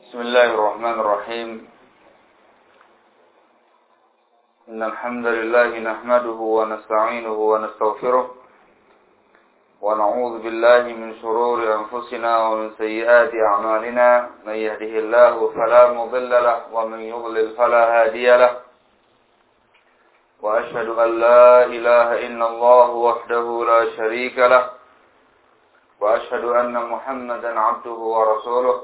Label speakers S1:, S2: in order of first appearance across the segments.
S1: بسم الله الرحمن الرحيم إن الحمد لله نحمده ونستعينه ونستغفره ونعوذ بالله من شرور أنفسنا ومن سيئات أعمالنا من يهده الله فلا مضل له ومن يضلل فلا هادي له وأشهد أن لا إله إلا الله وحده لا شريك له وأشهد أن محمدا عبده ورسوله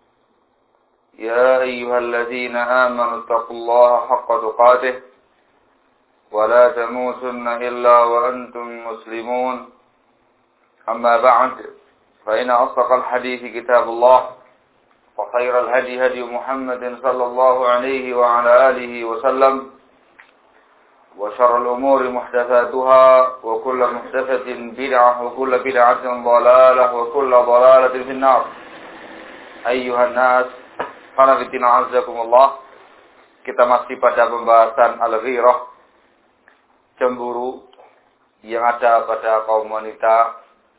S1: يا أيها الذين آمنوا اتقوا الله حق تقاته ولا تموتن إلا وأنتم مسلمون أما بعد فإن أصدق الحديث كتاب الله وخير الهدي هدي محمد صلى الله عليه وعلى آله وسلم وشر الأمور محدثاتها وكل محدثة بدعة وكل بدعة ضلالة وكل ضلالة في النار أيها الناس Qanabitina azakumullah. Kita masih pada pembahasan al-ghirah, cemburu yang ada pada kaum wanita.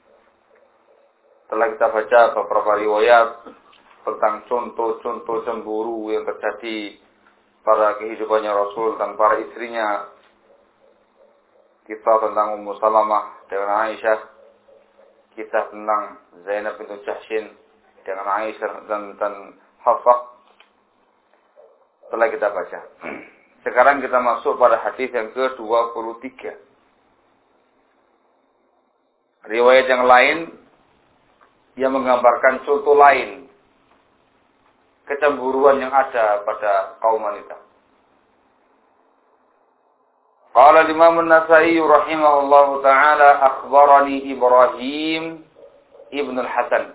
S1: Telah kita baca beberapa riwayat tentang contoh-contoh cemburu yang terjadi pada kehidupannya Rasul dan para istrinya. Kisah tentang Ummu Salamah dengan Aisyah, kisah tentang Zainab bintu Jahshin dengan Aisyah dan Hafsah telah kita baca. Sekarang kita masuk pada hadis yang ke-23. Riwayat yang lain yang menggambarkan contoh lain kecemburuan yang ada pada kaum wanita. Qala Imam An-Nasa'i rahimahullahu taala akhbarani Ibrahim ibn al-Hasan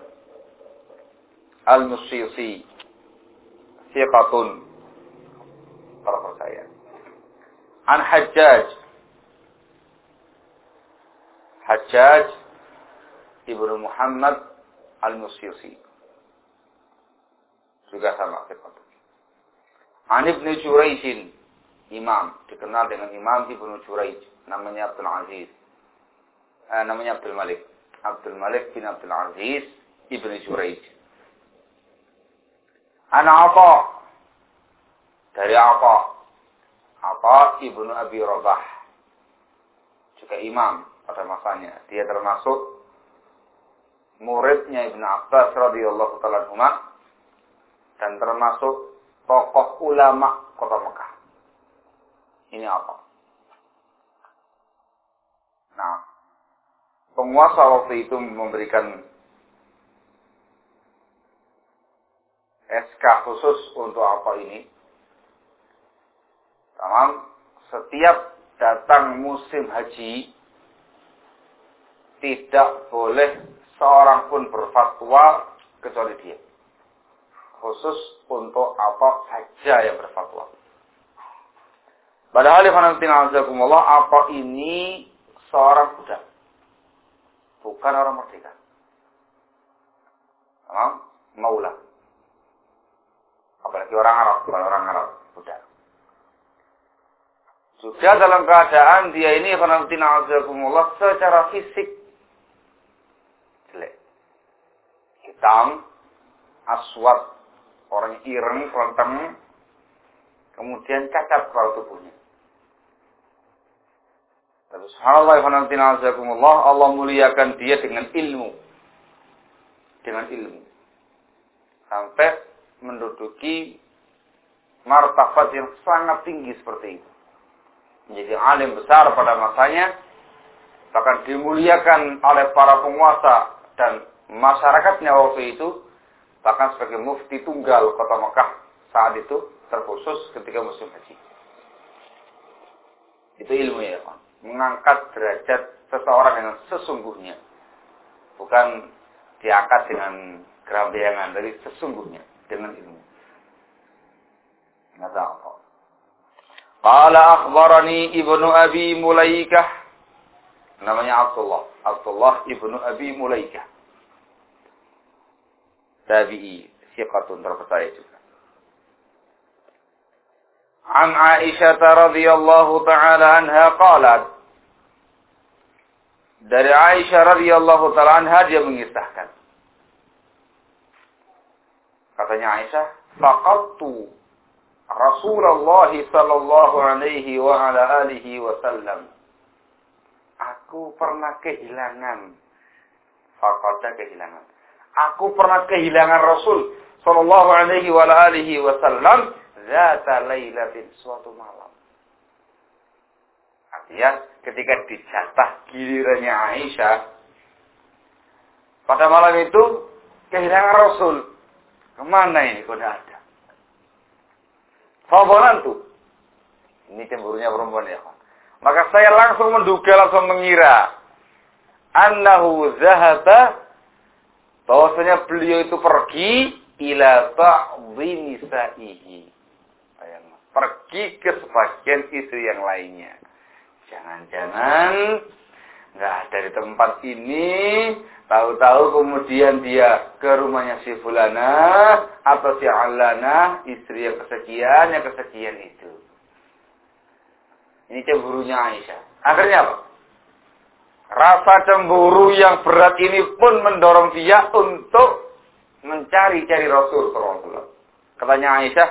S1: al-Musyisi Siqatun para percaya. An Hajjaj ibnu Muhammad al-Musyisi juga sama Siqatun. An Ibnu Jurayj, imam dikenal dengan Imam Ibnu Jurayj, namanya Abdul Aziz. Namanya Abdul Malik. Abdul Malik bin Abdul Aziz Ibnu Jurayj. Ana Atha dari Atha ibnu Abi Rabah, juga imam pada masanya. Dia termasuk muridnya Ibnu Abbas radhiyallahu taala anhuma dan termasuk tokoh ulama kota Mekah. Ini Atha. Nah, penguasa waktu itu memberikan SK khusus untuk apa ini? Tamam, setiap datang musim haji tidak boleh seorang pun berfatwa kecuali dia. Khusus untuk apa saja yang berfatwa. Padahal apa ini seorang budak, bukan orang merdeka. Tamam, maulah. Apalagi orang Arab, bukan orang Arab, budak. Juga dalam keadaan dia ini secara fisik jelek, hitam, aswad, orang ireng, kelenteng, kemudian cacat pada tubuhnya. Tapi subhanallah, Allah muliakan dia dengan ilmu, sampai menduduki martabat yang sangat tinggi seperti itu. Menjadi alim besar pada masanya, bahkan dimuliakan oleh para penguasa dan masyarakatnya waktu itu, bahkan sebagai mufti tunggal kota Mekah saat itu, terkhusus ketika musim haji. Itu ilmu ya, Pak. Mengangkat derajat seseorang yang sesungguhnya, bukan diangkat dengan gerambeyangan, dari sesungguhnya dengan ilmu. Nggak tahu. Qala akhbarani Ibnu Abi Mulaikah. Namanya Abdullah Ibnu Abi Mulaikah. Tabi'i, siqatun, terpercaya juga. An Aisyah radhiyallahu taala anha qalat. Dari Aisyah radhiyallahu taala anha dia mengisahkan. Katanya Aisyah, faqattu Rasulullah sallallahu alaihi wa ala alihi wasallam. Aku pernah kehilangan. Faqadda kehilangan. Aku pernah kehilangan Rasul sallallahu alaihi wa ala alihi wasallam zata lailatin, suatu malam. Artinya ketika dijatah gilirannya Aisyah pada malam itu kehilangan Rasul. Kemana ini kok tidak ada? Fawalantu. Ini cemburunya perempuan ya. Maka saya langsung menduga, langsung mengira annahu zahaba, bahwasanya beliau itu pergi ila ba'dhi nisa'ihi. Pergi ke sebagian istri yang lainnya. Jangan-jangan nggak ada di tempat ini, tahu-tahu kemudian dia ke rumahnya si Fulana atau si Alana, istri yang kesekian itu. Ini cemburunya Aisyah. Akhirnya apa? Rasa cemburu yang berat ini pun mendorong dia untuk mencari-cari Rasul sallallahu alaihi wasallam. Katanya Aisyah,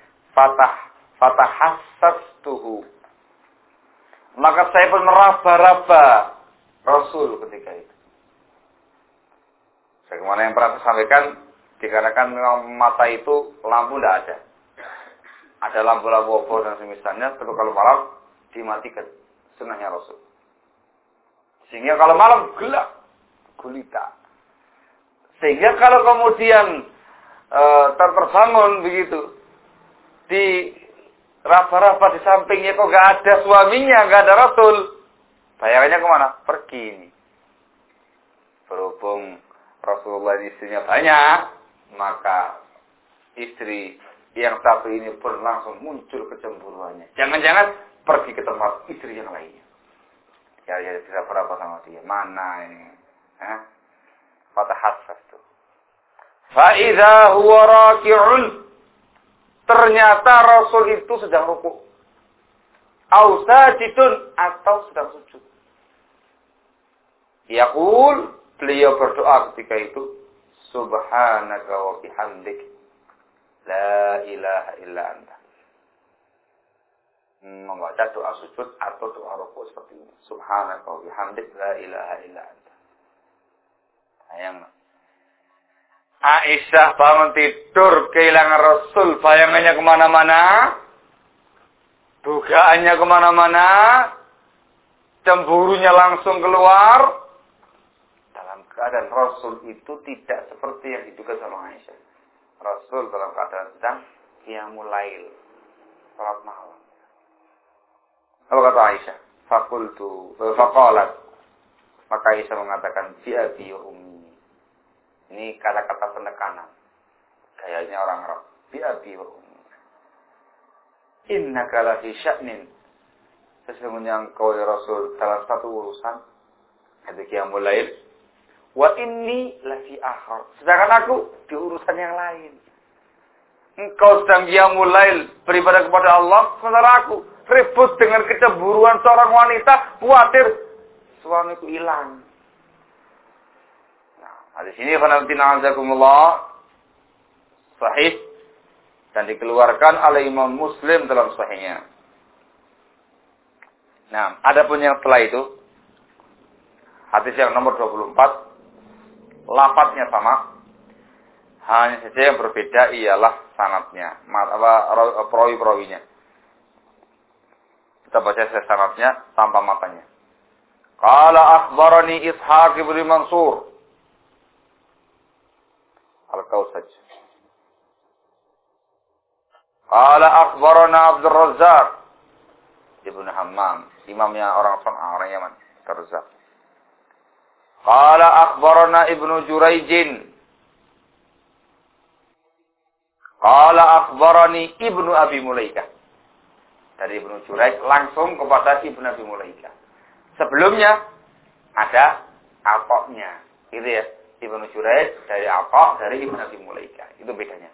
S1: fatahassastuhu. Maka saya pun meraba-raba Rasul ketika itu. Sebagaimana yang pernah saya sampaikan, dikarenakan masa itu lampu tidak ada. Ada lampu-lampu obor dan semisalnya, tapi kalau malam dimatikan, sunnahnya Rasul. Sehingga kalau malam gelap, gulita. Sehingga kalau kemudian terbangun begitu, di raba-raba di sampingnya kok gak ada suaminya, gak ada Rasul. Bayangannya kemana? Pergi ini. Berhubung Rasulullah istrinya banyak, maka istri yang satu ini pun langsung muncul kecemburuannya. Jangan-jangan pergi ke tempat istri yang lainnya. Ya bisa berapa sama dia? Mana ini? Fatahassas tuh. Fa idza huwa raki'un. Ternyata Rasul itu sedang rukuk. Au sajidun, atau sedang sujud. Yaqul, beliau berdoa ketika itu, subhanaka wa bihamdik, la ilaha illa anta. Membaca doa sujud atau doa rukuk seperti ini. Subhanaka wa bihamdik, la ilaha illa anta. Sayang. Aisyah bangun tidur, kehilangan Rasul, bayangannya kemana-mana, dugaannya kemana-mana, cemburunya langsung keluar. Dalam keadaan Rasul itu tidak seperti yang diduga sama Aisyah. Rasul dalam keadaan sedang qiyamul lail, salat malam. Apa kata Aisyah? Faqalat. Maka Aisyah mengatakan, bi abi wa ummi. Ini kata-kata penekanan. Gayanya orang Arab. Bi abi wa ummi. Innaka la fi sya'nin. Sesungguhnya engkau ya Rasul dalam satu urusan. Itu qiyamul lail. Wa inni la fi akhar. Sedangkan aku di urusan yang lain. Engkau sedang qiyamul lail beribadah kepada Allah, sementara aku ribut dengan kecemburuan seorang wanita, khawatir suamiku hilang. Nah, di sini fanatina azakumullah sahih dan dikeluarkan oleh Imam Muslim dalam sahihnya. Nah, adapun yang setelah itu hadis yang nomor 24, lafadznya sama, hanya saja yang berbeda ialah sanadnya, perawi-perawinya. Kita baca sanadnya tanpa matanya. Qala akhbarani Ishaq ibn Mansur Al-Kausaj. Qala akhbarana Abdul Razzaq ibn Hammam, imamnya orang Sana'a, orang Yaman, Razzaq. Qala akhbarana Ibnu Jurayjin. Qala akhbarani Ibnu Abi Mulaikah. Dari Ibnu Jurayj langsung kepada Ibnu Abi Mulaikah. Sebelumnya ada Atha-nya. Gitu ya. Ibnu Jurayj dari Atha, dari Ibnu Abi Mulaikah. Itu bedanya.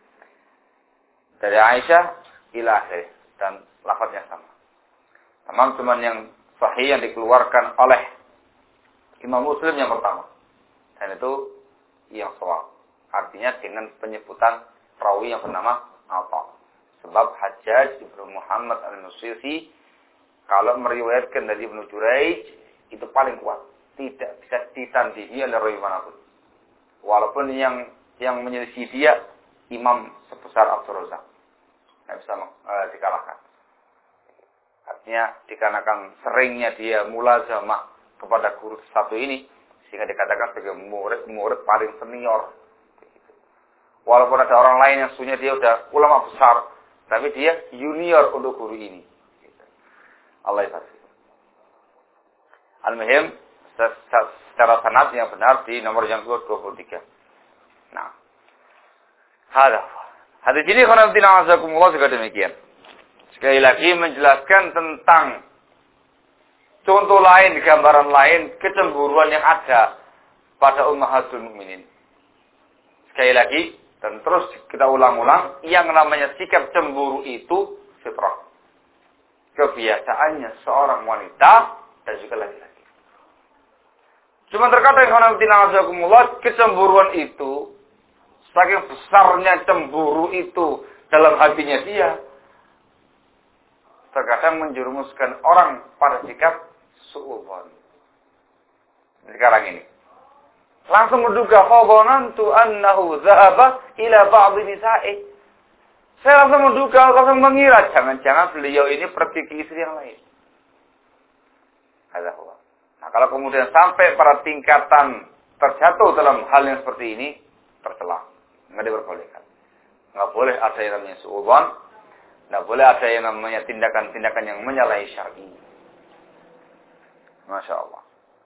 S1: Dari Aisyah ila akhir dan lafadznya sama. Teman-teman yang sahih yang dikeluarkan oleh Imam Muslim yang pertama. Dan itu yang shawab. Artinya dengan penyebutan perawi yang bernama Atha. Sebab Hajjaj Ibnu Muhammad Al-Nusayri kalau meriwayatkan dari Ibnu Jurayj itu paling kuat, tidak bisa ditandingi oleh rawi manapun. Walaupun yang menyelisih dia imam sebesar Abdul Razak, tidak bisa dikalahkan. Artinya dikarenakan seringnya dia mulazamah kepada guru satu ini, sehingga dikatakan sebagai murid paling senior. Walaupun ada orang lain yang sunya dia udah ulama besar, tapi dia junior untuk guru ini. Allah yafasih. Al-Muhim, secara sanad yang benar di nomor yang ke-23. Nah, hadis ini khonamtina azakumullah juga demikian. Sekali lagi menjelaskan tentang contoh lain, gambaran lain, kecemburuan yang ada pada ummahatul mukminin. Sekali lagi, dan terus kita ulang-ulang, yang namanya sikap cemburu itu fitrah. Kebiasaannya seorang wanita dan juga laki-laki. Cuma terkadang kecemburuan itu, saking besarnya cemburu itu dalam hatinya dia, terkadang menjerumuskan orang pada sikap su'udzon. Sekarang ini. Langsung menduga, fadhanantu annahu dhahaba ila ba'dhi nisa'i. Saya langsung menduga, langsung mengira, jangan-jangan beliau ini pergi ke istri yang lain. Nah, kalau kemudian sampai pada tingkatan terjatuh dalam hal yang seperti ini, tercela. Nggak diperbolehkan. Nggak boleh ada yang namanya su'udzon. Nggak boleh ada yang namanya tindakan-tindakan yang menyalahi syar'i. Masya Allah.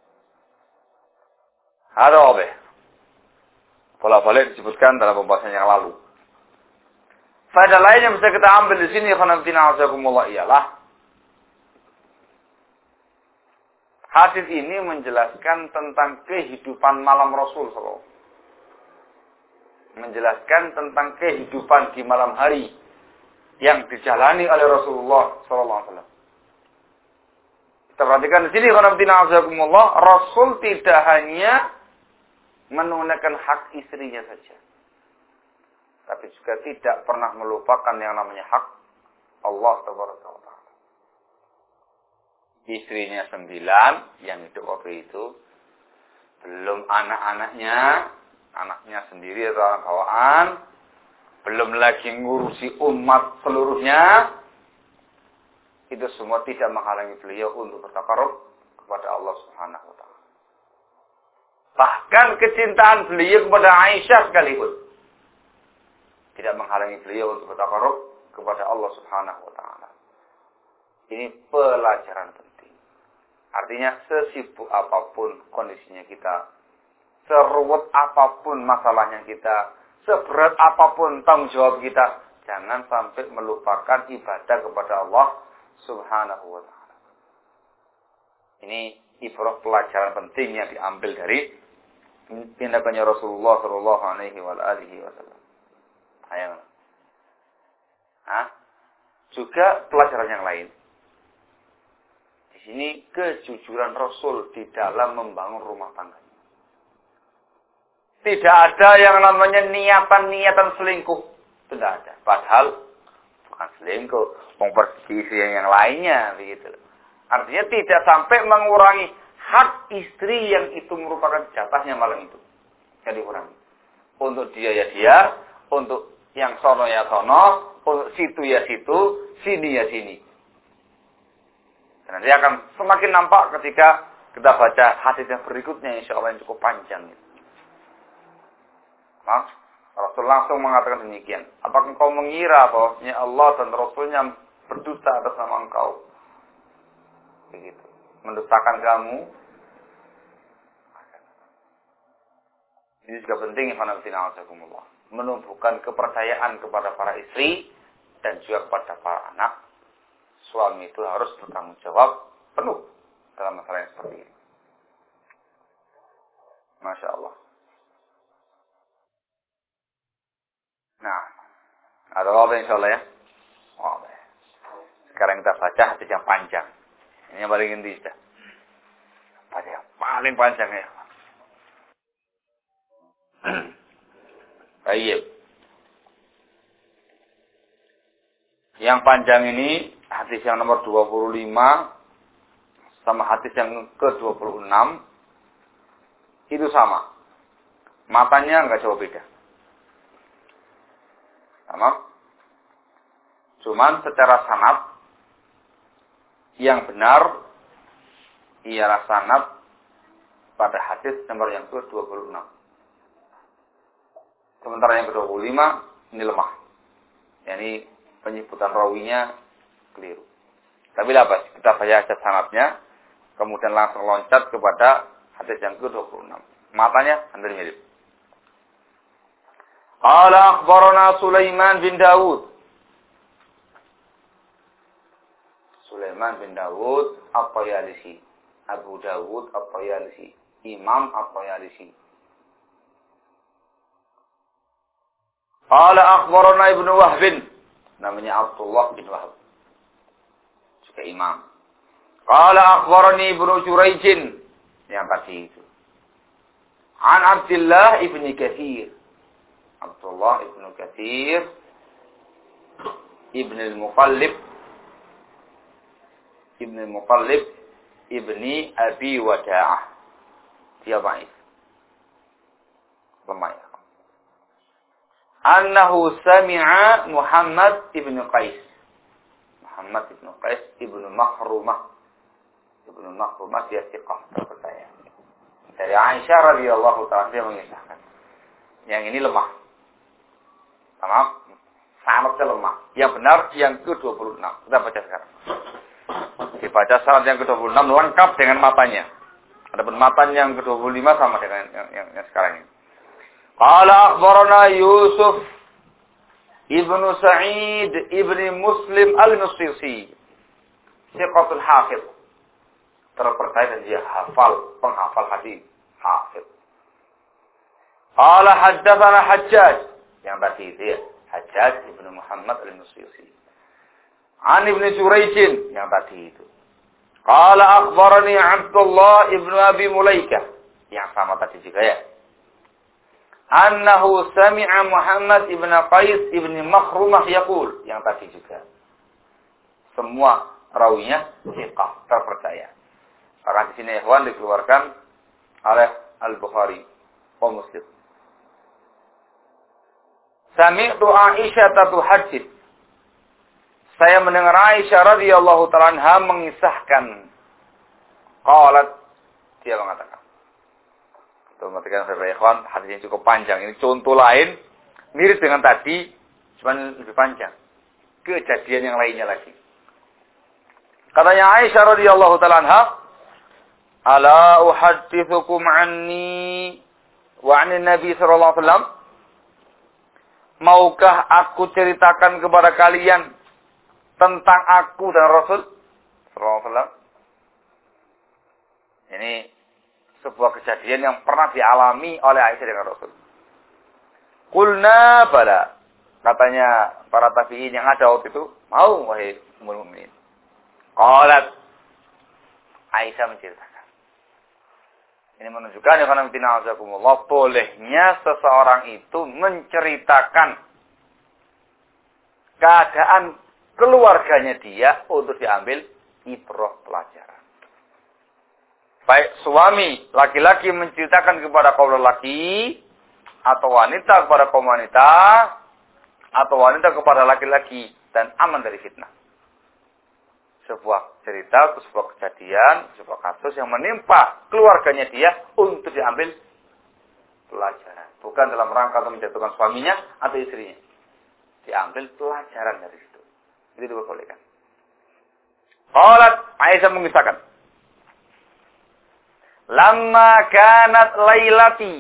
S1: Ada apa? Boleh disebutkan dalam pembahasan yang lalu. Faedah lain yang bisa kita ambil di sini, khonamtina azakumullah, ialah hadis ini menjelaskan tentang kehidupan malam Rasul SAW. Menjelaskan tentang kehidupan di malam hari yang dijalani oleh Rasulullah SAW. Kita perhatikan di sini, khonamtina azakumullah, Rasul tidak hanya menunaikan hak istrinya saja, tapi juga tidak pernah melupakan yang namanya hak Allah Taala. Istrinya 9 yang hidup waktu itu, belum anak-anaknya, anaknya sendiri atau anak bawaan, belum lagi ngurusi umat seluruhnya, itu semua tidak menghalangi beliau untuk bertakarrub kepada Allah Subhanahu wa taala. Bahkan kecintaan beliau kepada Aisyah sekalipun tidak menghalangi beliau untuk bertakarrub kepada Allah Subhanahu wa taala. Ini pelajaran penting. Artinya sesibuk apapun kondisinya kita, seruwet apapun masalahnya kita, seberat apapun tanggung jawab kita, jangan sampai melupakan ibadah kepada Allah Subhanahu wa taala. Ini ibrah pelajaran penting yang diambil dari tindakannya Rasulullah sallallahu alaihi wasallam. Ayo. Juga pelajaran yang lain. Di sini kejujuran Rasul di dalam membangun rumah tangga. Tidak ada yang namanya niatan-niatan selingkuh. Tidak ada. Padahal bukan selingkuh, mempergi istri yang lainnya begitu. Artinya tidak sampai mengurangi hak istri yang itu merupakan jatahnya malam itu. Yang dikurangi. Untuk dia ya dia, untuk yang sono ya sono, untuk situ ya situ, sini ya sini. Dan nanti akan semakin nampak ketika kita baca hadis yang berikutnya, insya Allah yang cukup panjang. Nah, Rasul langsung mengatakan demikian. Apakah engkau mengira bahwasanya Allah dan Rasulnya berdusta atas nama engkau? Begitu. Mendustakan kamu. Ini juga penting, ikhwanallahi, menumbuhkan kepercayaan kepada para istri dan juga kepada para anak. Suami itu harus bertanggung jawab penuh dalam masalah yang seperti ini. Masya Allah. Nah, ada apa insya Allah ya? Oh, sekarang kita baca hadis yang panjang. Ini yang paling inti sudah. Baca yang paling panjang ya. Baik. Yang panjang ini hadis yang nomor 25 sama hadis yang ke-26 itu sama. Matanya enggak jauh beda. Sama. Cuman secara sanad yang benar ialah sanad pada hadis nomor yang ke-26. Sementara yang ke-25 ini lemah. Yani penyebutan rawinya keliru. Tapi apa? Kita baca aja sanadnya, kemudian langsung loncat kepada hadis yang ke-26. Matanya hampir mirip. Qala akhbarana Sulaiman bin Dawud. Sulaiman bin Dawud At-Tayalisi. Abu Dawud At-Tayalisi. Imam At-Tayalisi. Qala akhbarana Ibnu Wahb. Namanya Abdullah bin Wahb. Juga imam. Qala akhbarani Ibnu Jurayj. Yang tadi itu. An Abdullah ibn Katsir. Abdullah ibn Katsir ibn al-Muqallib ibni Abi Wada'ah. Dia baik. Lemah. Annahu sami'a Muhammad ibn Qais. Muhammad ibn Qais ibn Makhrumah. Ibn Makhrumah dia thiqah, terpercaya. Dari Aisyah radhiyallahu ta'ala dia mengisahkan. Yang ini lemah. Tamam? Sanadnya lemah. Yang benar yang ke-26. Kita baca sekarang. Dibaca sanad yang ke-26 lengkap dengan matanya. Adapun matanya yang ke-25 sama dengan yang sekarang ini. Qala akhbarana Yusuf ibnu Sa'id ibni Muslim al-Nusisi. Thiqatul hafiz. Terpercaya dan dia penghafal hadis. Hafiz. Qala haddatsana Hajjaj. Yang tadi itu ya. Hajjaj ibnu Muhammad al-Nusisi. An ibnu Jurayj. Yang tadi itu. Qala akhbarani Abdullah ibnu Abi Mulaikah. Yang sama tadi juga ya. Annahu sami'a Muhammad ibn Qais ibn Makhrumah yaqul. Yang tadi juga. Semua rawinya thiqah, terpercaya. Karena di sini ikhwan dikeluarkan oleh Al-Bukhari wa Muslim. Sami'tu Aisyah tuhadits. Saya mendengar Aisyah radhiyallahu ta'ala anha mengisahkan. Qalat, dia mengatakan. Perhatikan saudara ikhwan, hadis ini cukup panjang. Ini contoh lain, mirip dengan tadi, cuma lebih panjang. Kejadian yang lainnya lagi. Katanya Aisyah radhiyallahu ta'ala anha, "Ala uhaddithukum anni wa 'anil Nabi sallallahu alaihi wasallam?" Maukah aku ceritakan kepada kalian tentang aku dan Rasul sallallahu alaihi wasallam? Ini sebuah kejadian yang pernah dialami oleh Aisyah dengan Rasul. Qulna bala. Katanya para tabi'in yang ada waktu itu, mau wahai ummul mukminin. Qalat. Aisyah menceritakan. Ini menunjukkan ya karena tina'azakumullah, bolehnya seseorang itu menceritakan keadaan keluarganya dia untuk diambil ibrah pelajaran. Baik suami laki-laki menceritakan kepada kaum lelaki, atau wanita kepada kaum wanita, atau wanita kepada laki-laki, dan aman dari fitnah. Sebuah cerita, sebuah kejadian, sebuah kasus yang menimpa keluarganya dia untuk diambil pelajaran. Bukan dalam rangka untuk menjatuhkan suaminya atau istrinya. Diambil pelajaran dari situ. Itu diperbolehkan. Qalat, Aisyah mengisahkan. Lamma kanat lailati.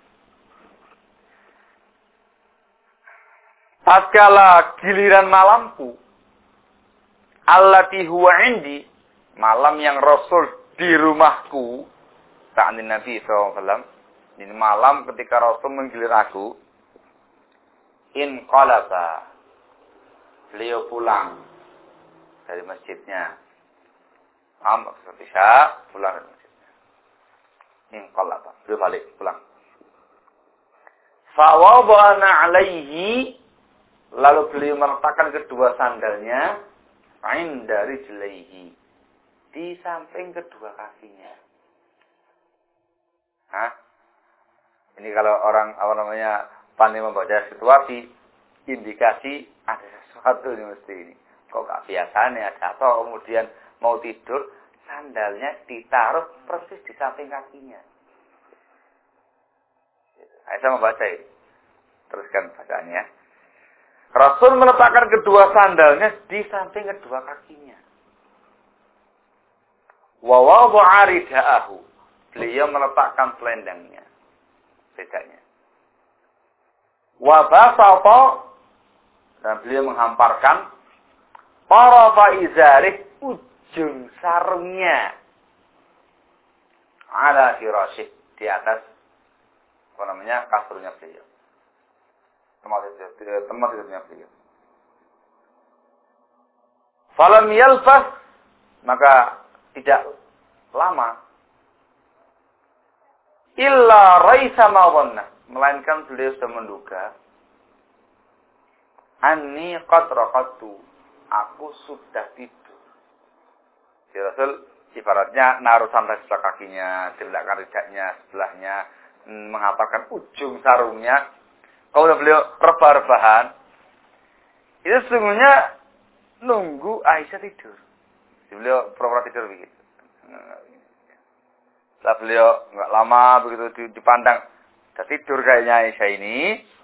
S1: Tatkala giliran malamku. Allati huwa indi. Malam yang Rasul di rumahku. Ta'anin Nabi SAW. Ini malam ketika Rasul menggilir aku. Inqalaba. Beliau pulang dari masjidnya. Seperti pulang dari masjidnya. Inqalaba. Beliau balik, pulang. Fawadana alaihi. Lalu beliau meletakkan kedua sandalnya inda rijlaihi, di samping kedua kakinya. Hah? Ini kalau orang pandai membaca situasi, indikasi ada sesuatu ini mesti ini. Kok gak biasanya jatuh kemudian mau tidur, sandalnya ditaruh persis di samping kakinya. Saya membaca ini. Teruskan bacaannya. Rasul meletakkan kedua sandalnya di samping kedua kakinya. Wa wada'a ridaahu. Beliau meletakkan selendangnya. Bedanya. Wa basata, dan beliau menghamparkan tarafa izarih, ujung sarungnya, ala firasyih, di atas kasurnya beliau. Tempat tidurnya beliau. Falam yalfas, maka tidak lama, illa raisa ma dhanna, melainkan beliau sudah menduga, anni qad raqadtu, aku sudah tidur. Si Rasul ibaratnya naruh sandal sebelah kakinya, di belakang ridaknya, sebelahnya, menghamparkan ujung sarungnya. Kalau beliau rebah-rebahan, itu sesungguhnya nunggu Aisyah tidur. Beliau pura-pura tidur begitu. Setelah beliau nggak lama begitu dipandang, sudah tidur kayaknya Aisyah ini,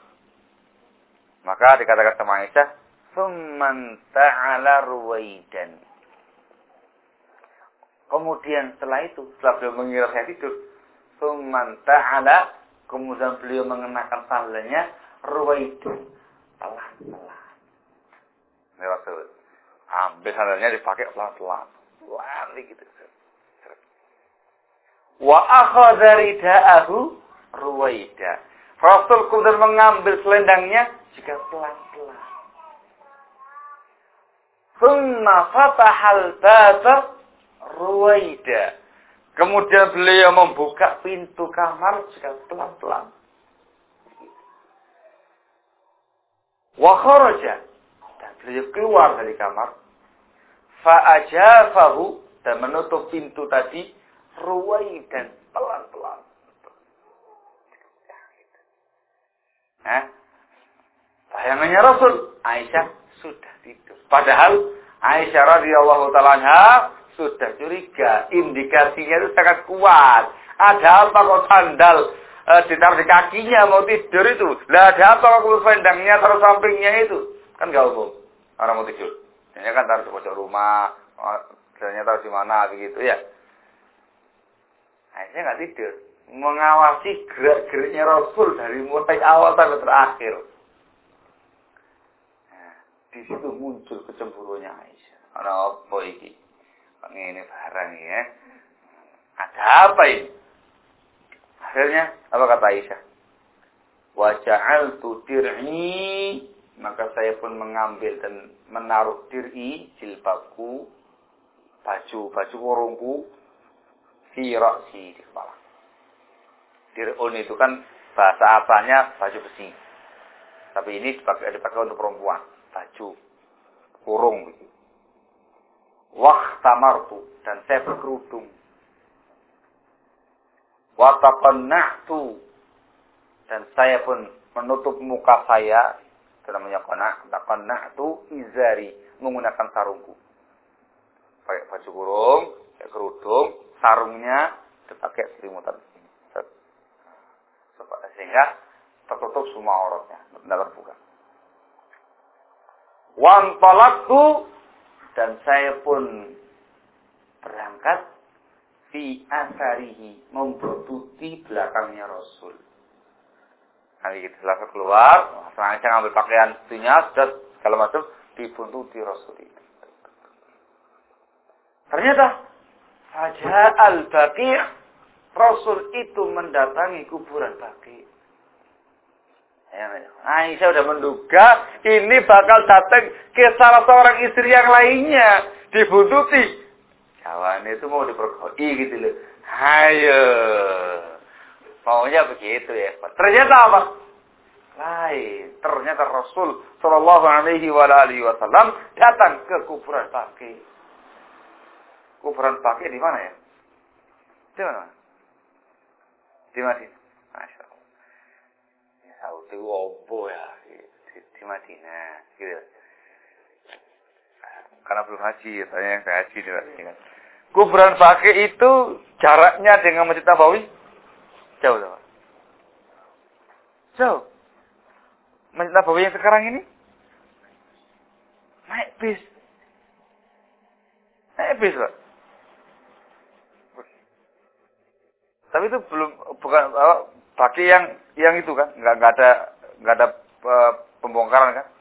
S1: maka dikatakan sama Aisyah, "Tsumman ta'ala ruwaidan." Kemudian setelah itu, setelah beliau mengira saya tidur, "Tsumman ta'ala," kemudian beliau mengenakan sandalnya ruwaidan, pelan-pelan. Ini Rasul ambil sandalnya, dipakai pelan-pelan, gitu. Wa akhadha ridaahu ruwaida. Rasul kemudian mengambil selendangnya juga pelan-pelan. Thumma fatahal baba ruwaida. Kemudian beliau membuka pintu kamar juga pelan-pelan. Wa kharaja, dan beliau keluar dari kamar. Fa ajafahu, dan menutup pintu tadi ruwaidan, pelan-pelan. Bayangannya Rasul, Aisyah sudah tidur. Padahal Aisyah radhiyallahu ta'ala anha sudah curiga, indikasinya itu sangat kuat. Ada apa kok sandal ditaruh di kakinya mau tidur itu? Lah ada apa kok selendangnya taruh sampingnya itu? Kan gak umum orang mau tidur. Ini kan taruh di pojok rumah, selendangnya taruh di mana begitu ya. Aisyah nggak tidur, mengawasi gerak-geriknya Rasul dari mulai awal sampai terakhir. Nah, di situ muncul kecemburuannya Aisyah. Ana apa iki? Ini barang ya. Ada apa ini? Akhirnya apa kata Aisyah? Wa ja'altu dir'i, maka saya pun mengambil dan menaruh dir'i, jilbabku, baju kurungku, fi ra'si, di kepala. Dir'un itu kan bahasa asalnya baju besi. Tapi ini dipakai untuk perempuan, baju kurung begitu. Wahtamartu, dan saya berkerudung. Wa taqanna'tu, dan saya pun menutup muka saya, itu namanya taqanna'tu izari, menggunakan sarungku. Pakai baju kurung, pakai kerudung, sarungnya dipakai selimutan ini. Sehingga tertutup semua auratnya, tidak terbuka. Wantalaqtu, dan saya pun berangkat fi asarihi, membututi belakangnya Rasul. Nanti kita setelah keluar, Aisyah ngambil pakaian itunya, sudah segala macam dibuntuti Rasul itu. Ternyata Faja'al Baqi', Rasul itu mendatangi kuburan Baqi'. Aisyah sudah menduga ini bakal datang ke salah seorang istri yang lainnya, dibuntuti. Jawabannya itu mau diperkoi gitu loh. Hayo. Maunya begitu ya. Ternyata apa? lain. Ternyata Rasul Shallallahu Alaihi Wasallam datang ke kuburan Baqi. Kuburan Baqi di mana ya? Di mana? Di Madinah. Masya Allah. Ya, itu obo ya. Di Madinah. Gitu. Karena belum haji, saya yang haji di Madinah. Kuburan Baqi itu jaraknya dengan Masjid Nabawi jauh, Pak. Jauh. Masjid Nabawi yang sekarang ini naik bis. Naik bis, Pak. Tapi itu bukan Baqi yang itu kan, enggak ada pembongkaran kan?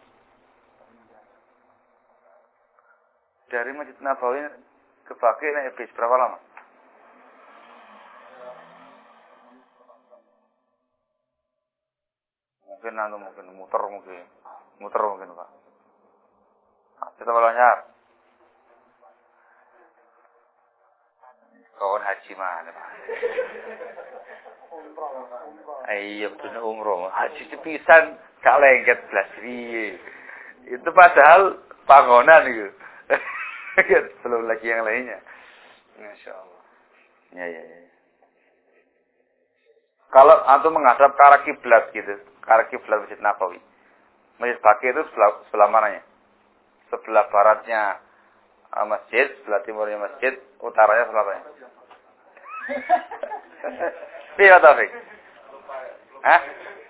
S1: Dari Masjid Nabawi ke Baqi naik bis berapa lama? Mungkin muter Pak. Kita balanya kawan haji mana Pak? Iya betul umroh. Haji sepisan gak lengket belas ribu. Itu padahal panggonan itu. Belum lagi yang lainnya. Masya Allah. Ya. Kalau antum menghadap ke arah kiblat gitu, ke arah kiblat Masjid Nabawi. Masjid Baqi itu sebelah mananya? Sebelah baratnya masjid, sebelah timurnya masjid, utaranya sebelah mana? Iya, Taufik. Hah?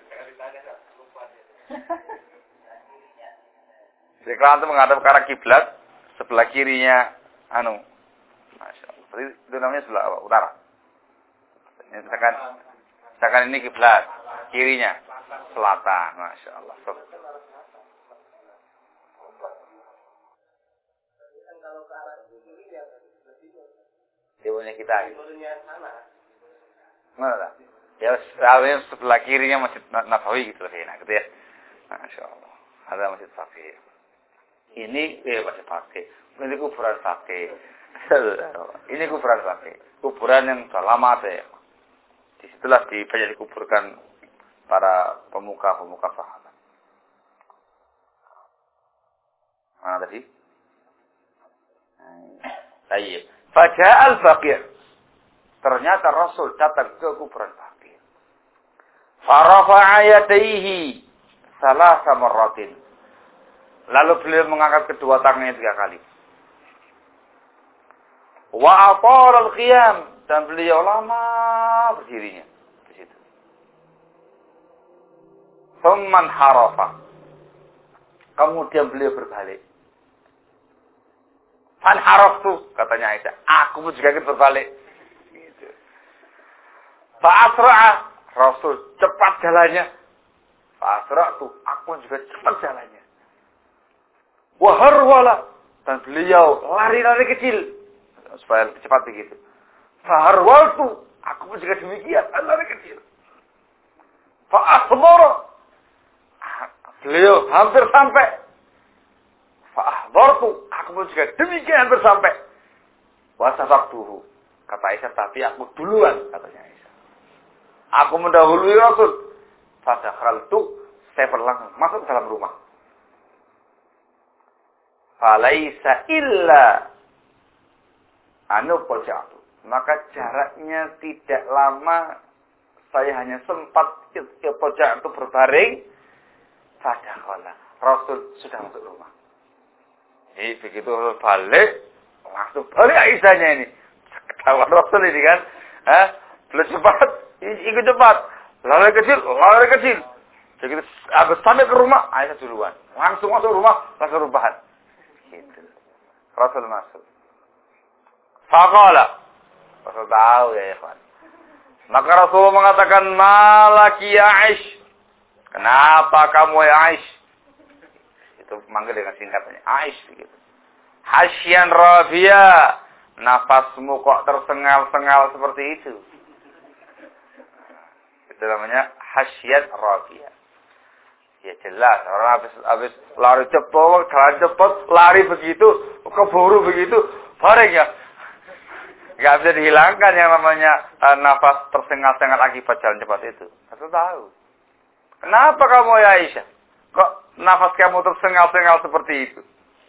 S1: Jadi kalau antum menghadap ke arah kiblat, sebelah kirinya Masya Allah. Itu namanya sebelah apa? Utara. Misalkan ini kiblat, kirinya selatan. Masya Allah. Timurnya kita. Mana? Ya, sebelah kirinya Masjid Nabawi gitu lebih enak gitu ya. Masya Allah. Ada Masjid Baqi. Ini Masjid Baqi. Ini kuburan Baqi. Ini kuburan Baqi. Kuburan yang sudah lama ada ya. Disitulah banyak dikuburkan para pemuka-pemuka sahabat. Mana tadi? Baik. Faja'al Baqi'. Ternyata Rasul datang ke kuburan Baqi'. Farafa'a yadayhi salasa marratin. Lalu beliau mengangkat kedua tangannya 3 kali. Wa atara al-qiyam, dan beliau lama berdirinya di situ. Thumman harafa. Kemudian beliau berbalik. Fan haraftu, katanya Aisyah, aku pun juga ikut berbalik. Gitu. Fa'asra'a, Rasul cepat jalannya. Fa'asra'tu, aku pun juga cepat jalannya. Wa harwala, dan beliau lari-lari kecil supaya lebih cepat begitu. Faharwaltu, aku pun juga demikian, lari kecil. Fa'ahbara, beliau hampir sampai. Fa'ahbartu, aku pun juga demikian hampir sampai. Wasafaktuhu, kata Aisyah, tapi aku duluan, katanya Aisyah. Aku mendahului Rasul. Fadakhaltu, saya berlangsung masuk dalam rumah. Falaisa illa poja'tu. Maka jaraknya tidak lama, saya hanya sempat poja'tu berbaring. Fadakhala, Rasul sudah masuk rumah. Jadi begitu balik, langsung balik Aisyahnya ini. Ketahuan Rasul ini kan. Belum cepat, ikut cepat. Lari kecil. Begitu habis sampai ke rumah, Aisyah duluan. Langsung masuk rumah, langsung rebahan. Gitu. Rasul masuk. Faqala. Rasul tahu ya ikhwan. Maka Rasul mengatakan, malaki ya Aish. Kenapa kamu ya Aish? Itu manggil dengan singkatannya Aish begitu. Hasyan Rabia, nafasmu kok tersengal-sengal seperti itu. Itu namanya Hasyan Rabia. Ya jelas, orang habis lari cepat, lari begitu, keburu begitu, bareng ya. Enggak bisa dihilangkan yang namanya nafas tersengal-sengal akibat jalan cepat itu. Saya tahu. Kenapa kamu ya Aisyah? Kok nafas kamu tersengal-sengal seperti itu?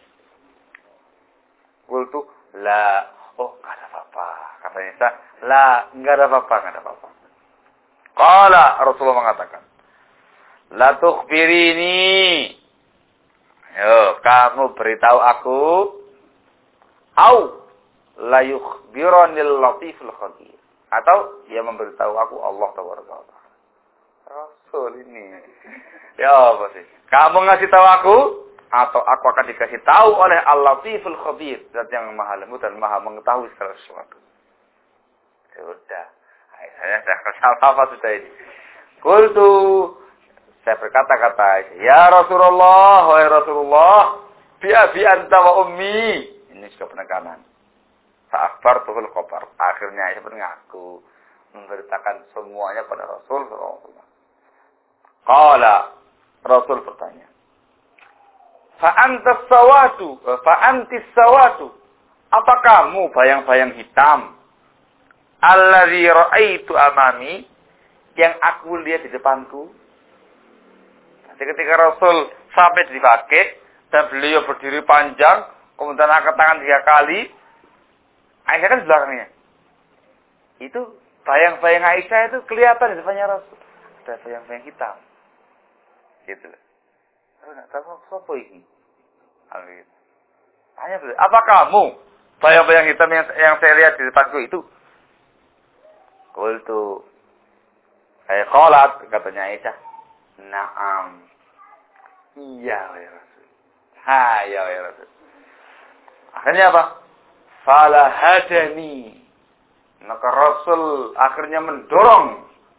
S1: Qultu, la. Oh, enggak ada apa-apa. Kata Aisyah, la, enggak ada apa-apa, enggak ada apa-apa. Qala, Rasulullah mengatakan, la tukhbirini. Yo, kamu beritahu aku. Au la yukhbiranil latiful khabir. Atau dia memberitahu aku Allah Taala. Rasul ini. Ya apa sih? Kamu ngasih tahu aku atau aku akan dikasih tahu oleh Al-Latiful Khabir, zat yang Maha Lembut dan Maha mengetahui segala sesuatu. Sudah. Saya sudah kesal apa sudah ini. Qultu, saya berkata-kata, ya Rasulullah, wahai Rasulullah, bi anta wa ummi. Ini juga penekanan. Fa'akhbartuhul khabar. Akhirnya saya mengaku memberitakan semuanya pada Rasul sallallahu alaihi wasallam. Qala, Rasul bertanya, Fa'antis sawatu. Apa kamu bayang-bayang hitam? Alladzi ra'aitu amami, yang aku lihat di depanku. Jadi ketika Rasul sampai dipakai dan beliau berdiri panjang, kemudian angkat tangan 3 kali, Aisyah kan di belakangnya. Itu bayang-bayang Aisyah itu kelihatan di depannya Rasul. Ada bayang-bayang hitam. Gitu loh. Saya enggak tahu apa ini. Tanya beliau, apa kamu bayang-bayang hitam yang saya lihat di depanku itu? Qultu, qalat, katanya Aisyah, na'am. Iya, ya Rasul. Ya Rasul. Akhirnya apa? Fala hadani. Maka Rasul akhirnya mendorong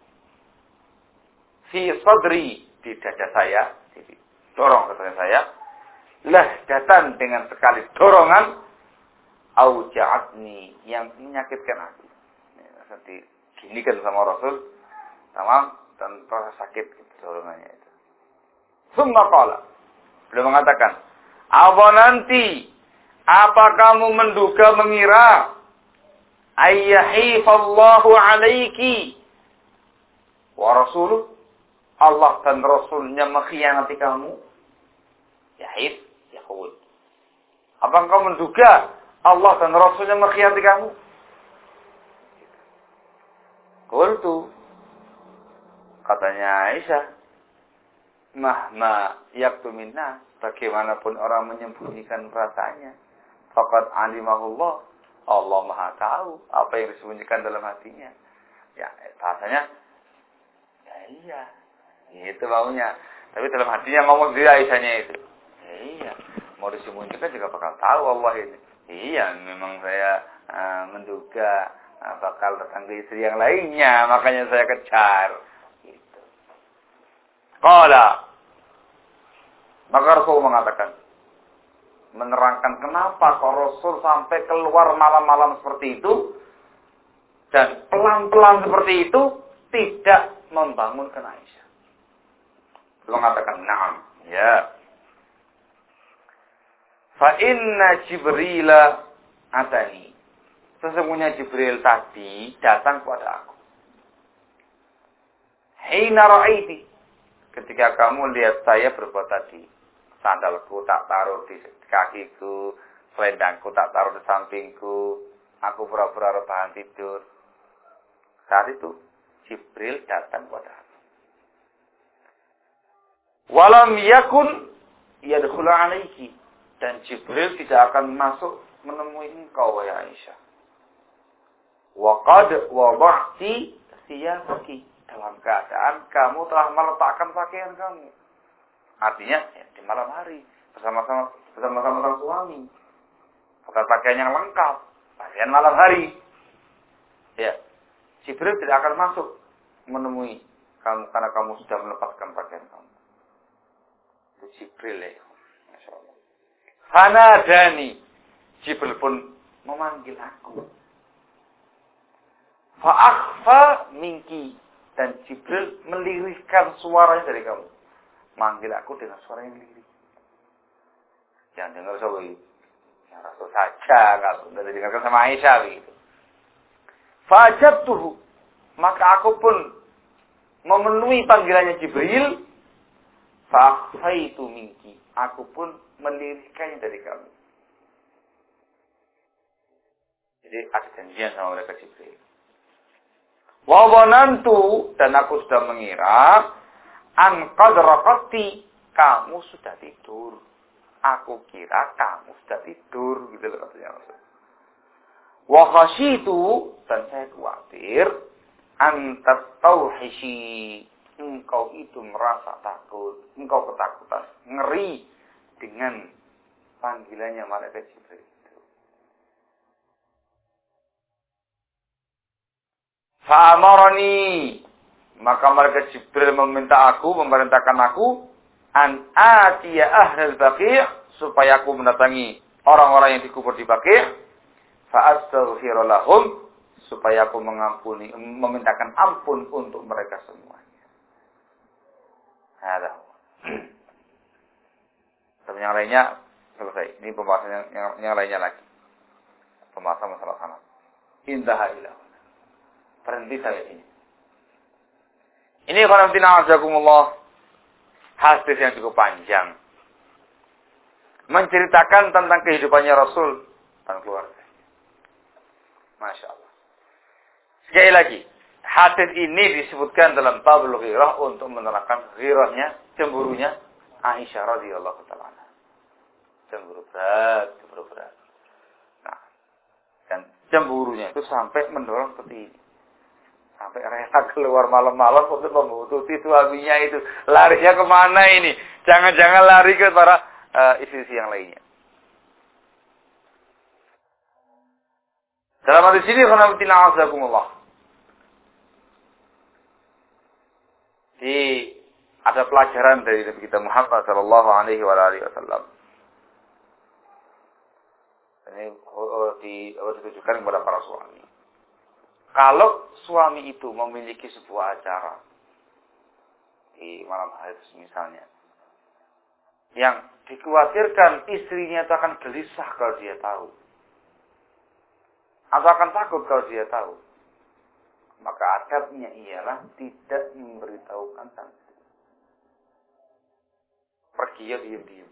S1: fi sadri, di dada saya, dorong ke dada saya, lahdatan, dengan sekali dorongan, auja'atni, yang menyakitkan aku. Seperti gini kan sama Rasul, tamam, dan terasa sakit gitu, dorongannya itu. Summa qala, beliau mengatakan, apa nanti, apa kamu menduga mengira, ayyahifallahu alaiki wa rasuluh, Allah dan Rasulnya mengkhianati kamu? Yahif, yahud. Apa engkau menduga Allah dan Rasulnya mengkhianati kamu? Qultu, katanya Aisyah, mahma yaktu minna, bagaimanapun orang menyembunyikan perasaannya, faqad alimahullah, Allah Maha tahu apa yang disembunyikan dalam hatinya. Ya, bahasanya, ya iya, itu maunya. Tapi dalam hatinya ngomong sendiri Aisyahnya itu. Ya iya, mau disembunyikan juga bakal tahu Allah ini. Iya, memang saya menduga bakal datang ke istri yang lainnya, makanya saya kejar. Gitu. Qala, maka Rasul mengatakan, menerangkan kenapa kok Rasul sampai keluar malam-malam seperti itu dan pelan-pelan seperti itu tidak membangunkan Aisyah. Beliau mengatakan, na'am, ya. Fa inna Jibrila atani. Sesungguhnya Jibril tadi datang kepada aku. Hina ra'aiti. Ketika kamu lihat saya berbuat tadi. Sandalku tak taruh di kakiku, selendangku tak taruh di sampingku, aku pura-pura rebahan tidur. Saat itu Jibril datang kepada aku. Walam yakun yadkhulu alaiki, dan Jibril tidak akan masuk menemui engkau wahai Aisyah. Wa qad wada'ti thiyabaki, dalam keadaan kamu telah meletakkan pakaian kamu. Artinya ya, di malam hari bersama-sama sang suami. Pakai pakaian yang lengkap, pakaian malam hari. Ya, Jibril tidak akan masuk menemui kamu karena kamu sudah melepaskan pakaian kamu. Itu Jibril ya. Masya Allah. Fanadani, Jibril pun memanggil aku. Fa'akhfa minki, dan Jibril melirihkan suaranya dari kamu. Manggil aku dengan suara yang lirik. Jangan dengar sama itu. Ya Rasul saja, nggak didengarkan sama Aisyah begitu. Fa'ajabtuhu, maka aku pun memenuhi panggilannya Jibril. Fakhfaitu minki. Aku pun melirikannya dari kamu. Jadi ada janjian sama malaikat Jibril. Wa dhanantu, dan aku sudah mengira an qad raqati, kamu sudah tidur. Aku kira kamu sudah tidur, gitu loh katanya Rasul. Wa khasyitu, dan saya khawatir an tastauhishi, engkau itu merasa takut, engkau ketakutan, ngeri dengan panggilannya malaikat Jibril. Fa'amarani, maka malaikat Jibril memerintahkan aku an atiya ahlal baqi', supaya aku mendatangi orang-orang yang dikubur di Baqi', fa'astaghfir lahum, supaya aku memintakan ampun untuk mereka semuanya. Ada. Tapi yang lainnya selesai. Ini pembahasan yang lainnya lagi. Pembahasan masalah sanad. Intaha ila. Berhenti saya ini. Ini khonamtina azakumullah, hadis yang cukup panjang, menceritakan tentang kehidupannya Rasul dan keluarga. Masya Allah. Sekali lagi, hadis ini disebutkan dalam babul ghirah untuk menerangkan ghirahnya, cemburunya Aisyah radhiyallahu ta'ala anha. Cemburu berat. Nah, dan cemburunya itu sampai mendorong seperti ini. Sampai rela keluar malam-malam untuk membutuhkan suaminya itu. Larinya kemana ini? Jangan-jangan lari ke para istri-istri yang lainnya. Dalam hadis ini, khonamtina azakumullah, ada pelajaran dari Nabi kita Muhammad sallallahu alaihi wasallam. Ini ditujukan kepada para suami. Kalau suami itu memiliki sebuah acara di malam hari misalnya, yang dikhawatirkan istrinya itu akan gelisah kalau dia tahu, atau akan takut kalau dia tahu, maka adabnya ialah tidak memberitahukan sang istri. Pergi ya diam-diam.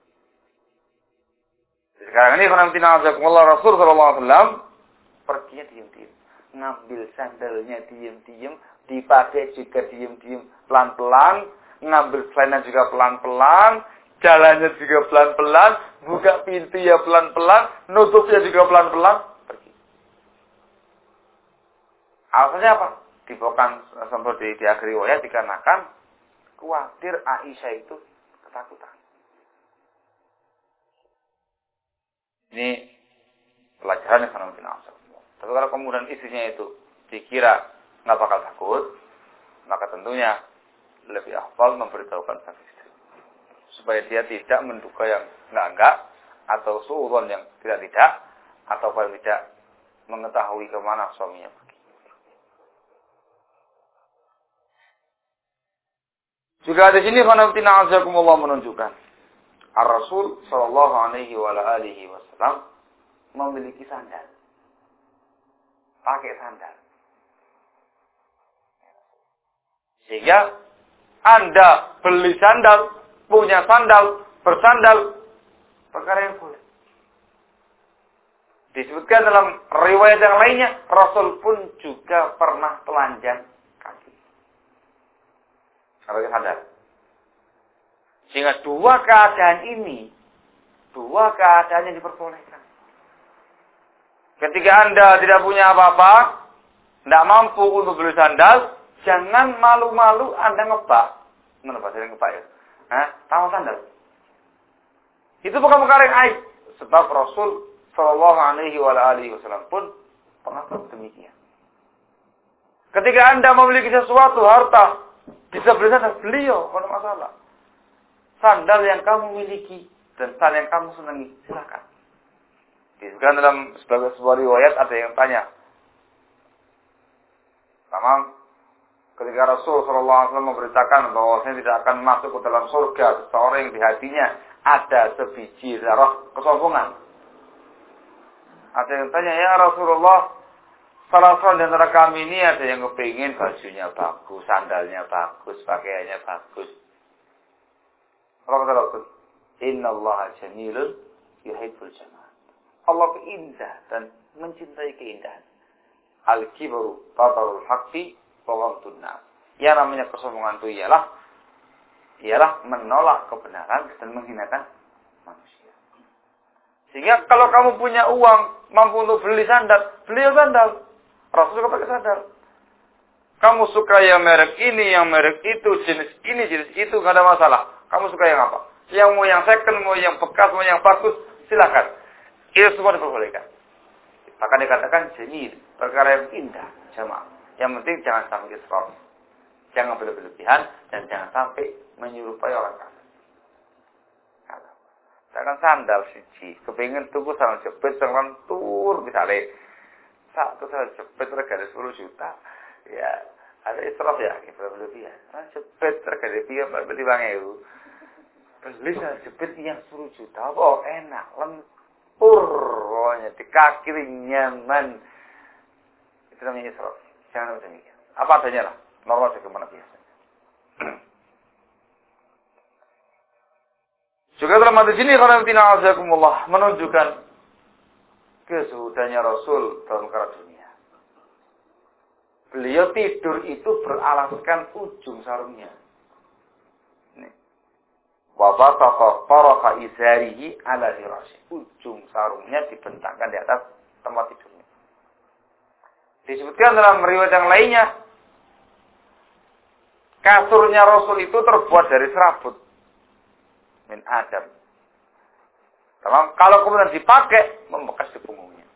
S1: Sekarang ini Rasul sallallahu alaihi wasallam perginya diam-diam. Ngambil sandalnya diam-diam, dipakai juga diam-diam, pelan-pelan, ngambil celana juga pelan-pelan, jalannya juga pelan-pelan, buka pintu ya pelan-pelan, nutupnya juga pelan-pelan, pergi. Alasannya apa? Dibawakan sampai di akhir riwayat dikarenakan khawatir Aisyah itu ketakutan. Ini pelajaran yang sangat penting. Tapi kalau kemudian istrinya itu dikira nggak bakal takut, maka tentunya lebih afdal memberitahukan sang istri, supaya dia tidak menduga yang enggak, atau suudzon yang tidak, atau paling tidak mengetahui kemana suaminya pergi. Juga di sini khonamtina azakumullah menunjukkan Ar-Rasul sallallahu alaihi wasallam memiliki sandal. Pakai sandal. Sehingga Anda beli sandal, punya sandal, bersandal, perkara yang boleh. Disebutkan dalam riwayat yang lainnya, Rasul pun juga pernah telanjang kaki. Pakai sandal. Sehingga dua keadaan yang diperbolehkan. Ketika Anda tidak punya apa-apa, tidak mampu untuk beli sandal, jangan malu-malu Anda ngebak. Mana bahasa ngebak ya? Tahu sandal. Itu bukan perkara yang aib. Sebab Rasul sallallahu alaihi wasallam pun pernah demikian. Ketika Anda memiliki sesuatu, harta, bisa beli sandal, beliau, tidak masalah. Sandal yang kamu miliki dan sandal yang kamu senangi, silakan. Disebutkan dalam sebuah riwayat ada yang tanya, sama ketika Rasul sallallahu alaihi wasallam memberitakan bahwasanya tidak akan masuk ke dalam surga seseorang yang di hatinya ada sebiji zarah kesombongan. Ada yang tanya, ya Rasulullah, salah seorang di antara kami ini ada yang kepingin bajunya bagus, sandalnya bagus, pakaiannya bagus. Apa kata Rasul? Innallaha jamilun yuhibbul jamal. Allah itu indah dan mencintai keindahan. Al-kibru batarul haqqi wa ghamtun nas. Ya, namanya kesombongan itu ialah menolak kebenaran dan menghinakan manusia. Sehingga kalau kamu punya uang mampu untuk beli sandal, beli sandal. Rasul suka pakai sandal. Kamu suka yang merek ini, yang merek itu, jenis ini, jenis itu, nggak ada masalah. Kamu suka yang apa? Yang mau yang second, mau yang bekas, mau yang bagus, silakan. Itu semua diperbolehkan. Maka dikatakan jamil, perkara yang indah, jamaah. Yang penting jangan sampai israf. Jangan berlebihan dan jangan sampai menyerupai orang kafir. Jangan sandal siji, kepingin tuku sandal jepit, sandal tur misalnya. Satu sandal jepit regane 10 juta. Ya, ada israf ya, berlebihan. Jepit regane piye beli 5.000. Beli sandal jepit yang 10 juta, oh enak, lentur, pokoknya di kaki nyaman. Itu namanya israf. Jangan demikian. Apa adanya lah, normal bagaimana biasanya. Juga dalam hadis ini qanatina azakumullah menunjukkan kezuhudannya Rasul dalam perkara dunia. Beliau tidur itu beralaskan ujung sarungnya. Wa bataqa tarafa izarihi ala firasyi. Ujung sarungnya dibentangkan di atas tempat tidurnya. Disebutkan dalam riwayat yang lainnya, kasurnya Rasul itu terbuat dari serabut. Min Adam. Kalau kemudian dipakai, membekas di punggungnya.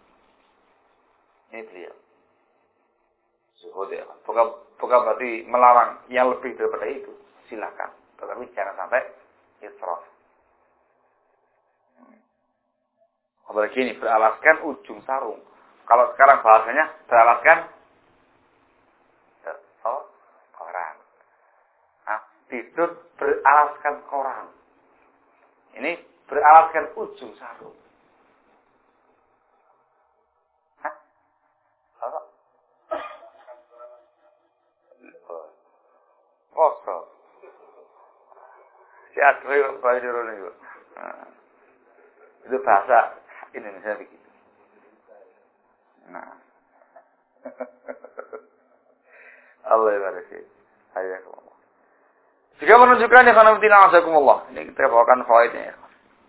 S1: Ini beliau. Zuhud ya. Bukan berarti melarang yang lebih daripada itu. Silakan. Tetapi jangan sampai israf. Apalagi ini beralaskan ujung sarung. Kalau sekarang bahasanya beralaskan koran. Nah, tidur beralaskan koran. Ini beralaskan ujung sarung. Hah? Apa? Kosong. Si Adwi Pak Dirul itu. Itu bahasa Indonesia begitu. Nah. Allah ibadah. Hayakumullah. Juga menunjukkan ya khanafitina azakumullah. Ini kita bawakan fawaidnya ya.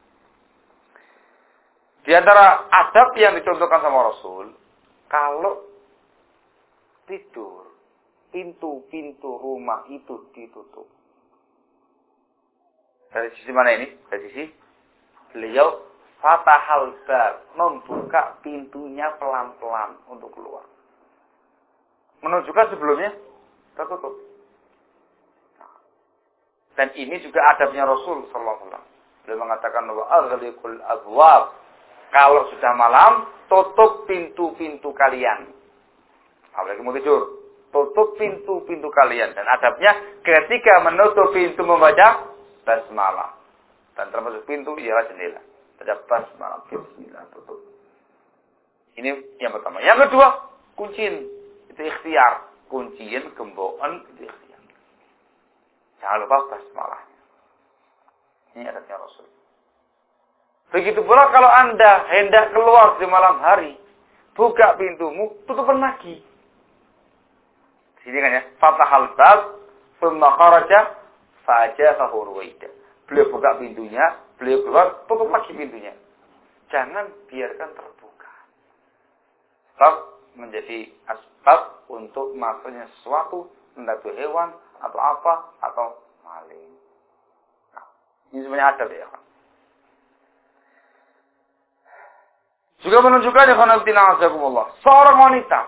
S1: Di antara adab yang dicontohkan sama Rasul, kalau tidur, pintu-pintu rumah itu ditutup. Dari sisi mana ini? Dari sisi beliau fatahal bab, membuka pintunya pelan-pelan untuk keluar. Menunjukkan sebelumnya tertutup. Dan ini juga adabnya Rasul sallallahu alaihi wasallam. Beliau mengatakan bahwa aghliqul abwab. Kalau sudah malam, tutup pintu-pintu kalian. Apalagi mau tidur, tutup pintu-pintu kalian. Dan adabnya ketika menutup pintu membaca basmalah. Dan termasuk pintu ialah jendela. Baca basmalah, bismillah, tutup. Ini yang pertama. Yang kedua, kunciin. Itu ikhtiar. Kunciin, gembokon, itu ikhtiar. Jangan lupa basmalah. Ini adabnya Rasul. Begitu pula kalau Anda hendak keluar di malam hari, buka pintumu, tutupkan lagi. Sini kan ya, fatahal bab, thumma kharaja, fa'ajafahu ruwaida. Beliau buka pintunya, beliau keluar, tutup lagi pintunya. Jangan biarkan terbuka. Sebab menjadi asbab untuk masuknya sesuatu, entah itu hewan, atau apa, atau maling. Nah, ini semuanya adab ya. Juga menunjukkan ya khanafitina azakumullah. Seorang wanita,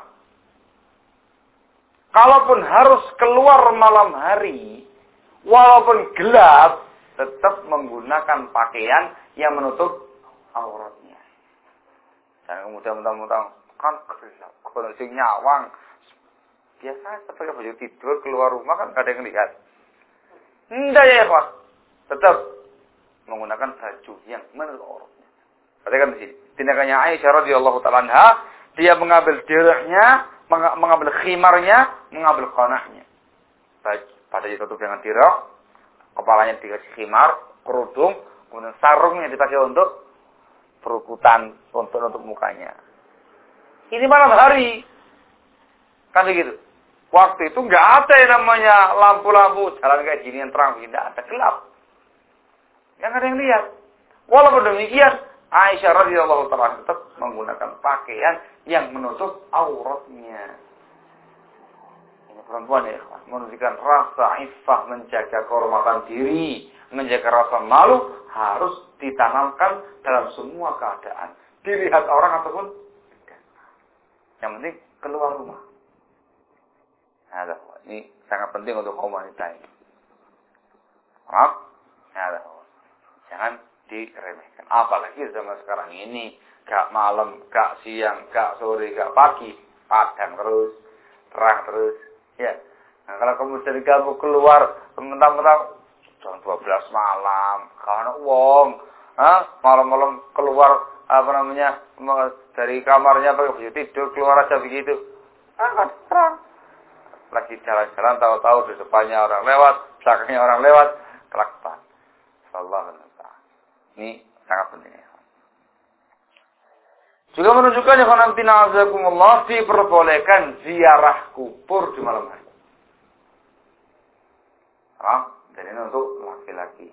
S1: kalaupun harus keluar malam hari, walaupun gelap, tetap menggunakan pakaian yang menutup auratnya. Jangan kemudian mentang-mentang kan gelap, kondisi nyawang. Biasa pakai baju tidur keluar rumah kan gak ada yang lihat. Tidak ya ikhwan. Tetap menggunakan baju yang menutup auratnya. Perhatikan di sini. Tindakannya Aisyah radhiyallahu ta'ala anha, dia mengambil dirahnya, mengambil khimarnya, mengambil qanahnya. Pada ditutup dengan dirah, kepalanya dikasih khimar, kerudung, kemudian sarung yang dipakai untuk perukutan, untuk mukanya. Ini malam hari. Kan begitu. Waktu itu nggak ada yang namanya lampu-lampu jalan kayak gini yang terang, tidak ada, gelap. Yang ada yang lihat. Walaupun demikian, Aisyah radhiyallahu taala tetap menggunakan pakaian yang menutup auratnya. Ini perempuan ya, menunjukkan rasa iffah, menjaga kehormatan diri, menjaga rasa malu harus ditanamkan dalam semua keadaan. Dilihat orang ataupun tidak. Yang penting keluar rumah. Nah, ini sangat penting untuk kaum wanita ini. Maaf, jangan diremehkan. Apalagi zaman sekarang ini, gak malam, gak siang, gak sore, gak pagi, padang terus, terang terus. Ya, nah, kalau kemudian kamu keluar, mentang-mentang jam 12 malam, karena uang, malam-malam keluar dari kamarnya pakai baju tidur, keluar aja begitu. Kan terang. Lagi jalan-jalan, tahu-tahu di depannya orang lewat, belakangnya orang lewat, kelakban. Sallallahu alaihi wasallam. Ini sangat penting. Juga menunjukkan ya khonamtina azakumullah, diperbolehkan ziarah kubur di malam hari. Dan ini untuk laki-laki.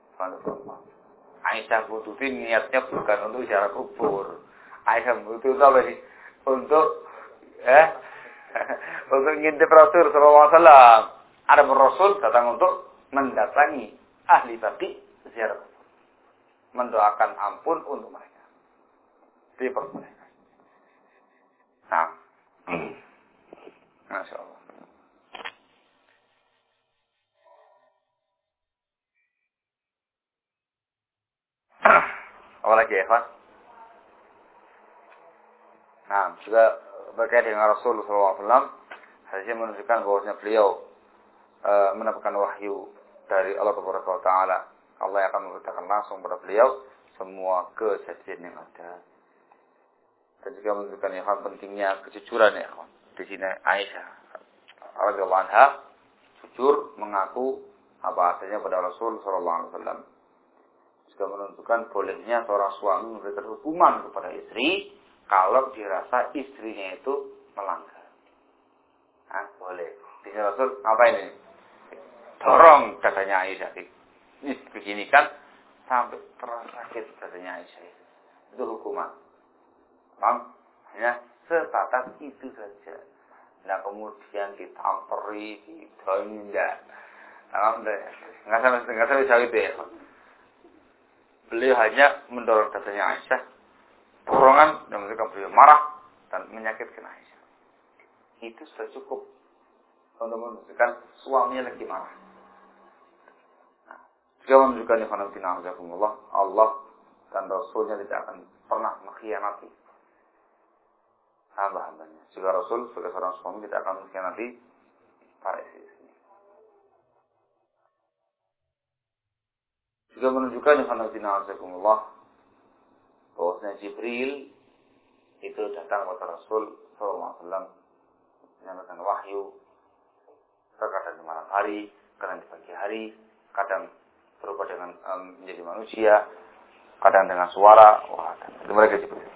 S1: Aisyah butuhin niatnya bukan untuk ziarah kubur. Aisyah butuh apa sih? Untuk untuk ngintip Rasul sallallahu alaihi wasallam. Ada Rasul datang untuk mendatangi ahli baqi ziarah kubur. Mendoakan ampun untuk mereka. Diperbolehkan. Nah. Masya Allah. Apa lagi ya, Pak? Nah, juga berkait dengan Rasul SAW, hadisnya menunjukkan bahwasanya beliau mendapatkan wahyu dari Allah Taala. Allah akan memberitakan langsung kepada beliau semua kejadian yang ada. Dan juga menunjukkan ya, pentingnya kejujuran ya. Di sini Aisyah radhiyallahu anha jujur mengaku apa adanya pada Rasul SAW. Juga menunjukkan bolehnya seorang suami memberikan hukuman kepada istri kalau dirasa istrinya itu melanggar. Boleh. Di Rasul apa ini? Dorong katanya Aisyah. Ini begini kan sampai terasa sakit katanya Aisyah. Itu hukuman. Paham? Hanya sebatas itu saja. Nah kemudian ditamperi, ditonjak. Enggak sampai jauh itu ya. Beliau hanya mendorong dadanya Aisyah. Dorongan yang memberikan beliau marah dan menyakitkan Aisyah. Itu sudah cukup untuk menunjukkan suaminya lagi marah. Nah, juga menunjukkan Allah dan Rasulnya tidak akan pernah mengkhianati hamba-hambanya. Juga Rasul sebagai seorang suami tidak akan mengkhianati para istri. Juga menunjukkan bahwasanya Jibril itu datang kepada Rasul SAW menyampaikan wahyu, terkadang di malam hari, kadang di pagi hari, kadang berupa dengan menjadi manusia, kadang dengan suara. Itu mereka Jibril.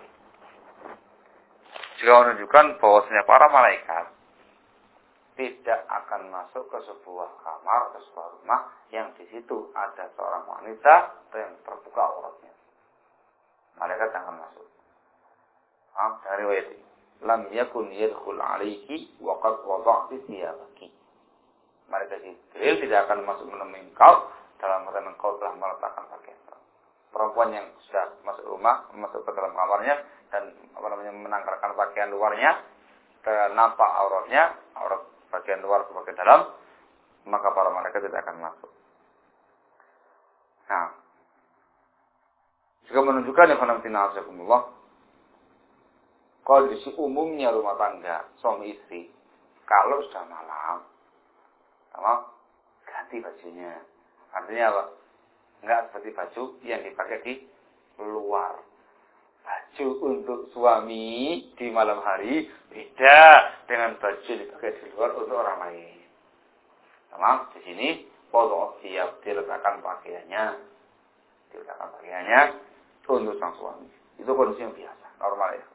S1: Juga menunjukkan bahwasanya para malaikat tidak akan masuk ke sebuah kamar atau sebuah rumah yang di situ ada seorang wanita yang terbuka auratnya. Malaikat akan masuk. Dari riwayat lam yakun yadkhul alayki wa qad wada'ti thiyabaki. Malaikat Jibril tidak akan masuk menemui engkau dalam keadaan engkau telah meletakkan pakaian. Perempuan yang sudah masuk rumah, masuk ke dalam kamarnya dan menangkarkan pakaian luarnya, nampak auratnya, aurat bagian luar ke bagian dalam, maka para malaikat tidak akan masuk. Nah, juga menunjukkan ya khonamtina kondisi umumnya rumah tangga suami istri kalau sudah malam, ganti bajunya. Artinya apa? Enggak seperti baju yang dipakai di luar. Baju untuk suami di malam hari beda dengan baju yang dipakai di luar untuk orang lain. Di sini Wad'u thiyab, diletakkan pakaiannya untuk sang suami. Itu kondisi yang biasa, normal ya.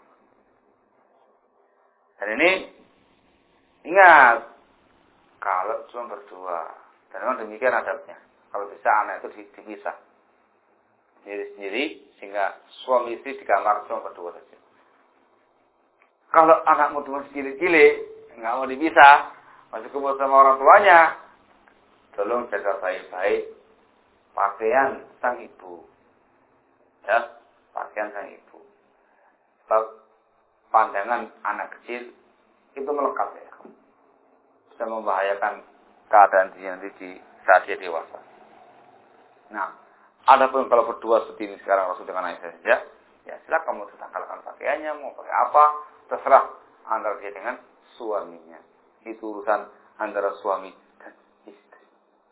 S1: Dan ini ingat, kalau cuma berdua, dan memang demikian adabnya. Kalau bisa anak itu dipisah sendiri, sehingga suami istri di kamar cuma berdua saja. Kalau anakmu cuma cilik-cilik, nggak mau dipisah, masih kumpul sama orang tuanya, tolong jaga baik-baik pakaian sang ibu. Ya, pakaian sang ibu. Sebab pandangan anak kecil itu melekat ya. Bisa membahayakan keadaan dia nanti di saat dia dewasa. Nah, adapun kalau berdua seperti ini sekarang Rasul dengan Aisyah saja, ya silakan kamu tanggalkan pakaiannya, mau pakai apa, terserah antara dia dengan suaminya. Itu urusan antara suami dan istri.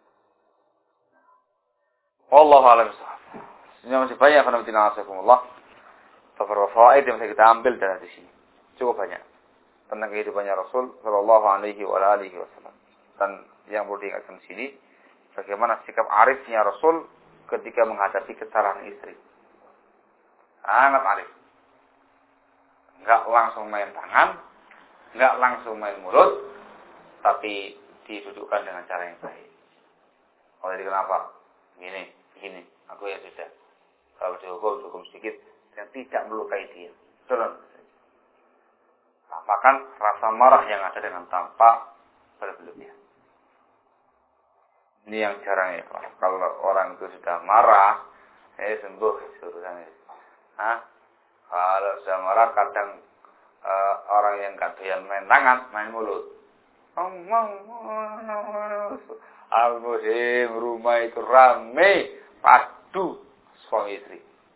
S1: Wallahu a'lam bishawab. Sebenarnya masih banyak karena tina'asakumullah. Beberapa fawaid yang bisa kita ambil dari sini. Cukup banyak. Tentang kehidupannya Rasul sallallahu alaihi wasallam. Dan yang perlu diingatkan di sini, bagaimana sikap arifnya Rasul ketika menghadapi kesalahan istri. Sangat arif. Enggak langsung main tangan, enggak langsung main mulut, tapi didudukkan dengan cara yang baik. Oh, jadi kenapa? Begini, aku ya sudah. Kalau dihukum sedikit, dan tidak melukai dia. Turun. Tampakkan rasa marah yang ada dengan tanpa berlebihan. Ini yang jarang ya. Kalau orang itu sudah marah, sembuh urusannya. Kalau sudah marah, kadang orang yang gak doyan main tangan, main mulut. Al-muhim, rumah itu rame, padu suami istri.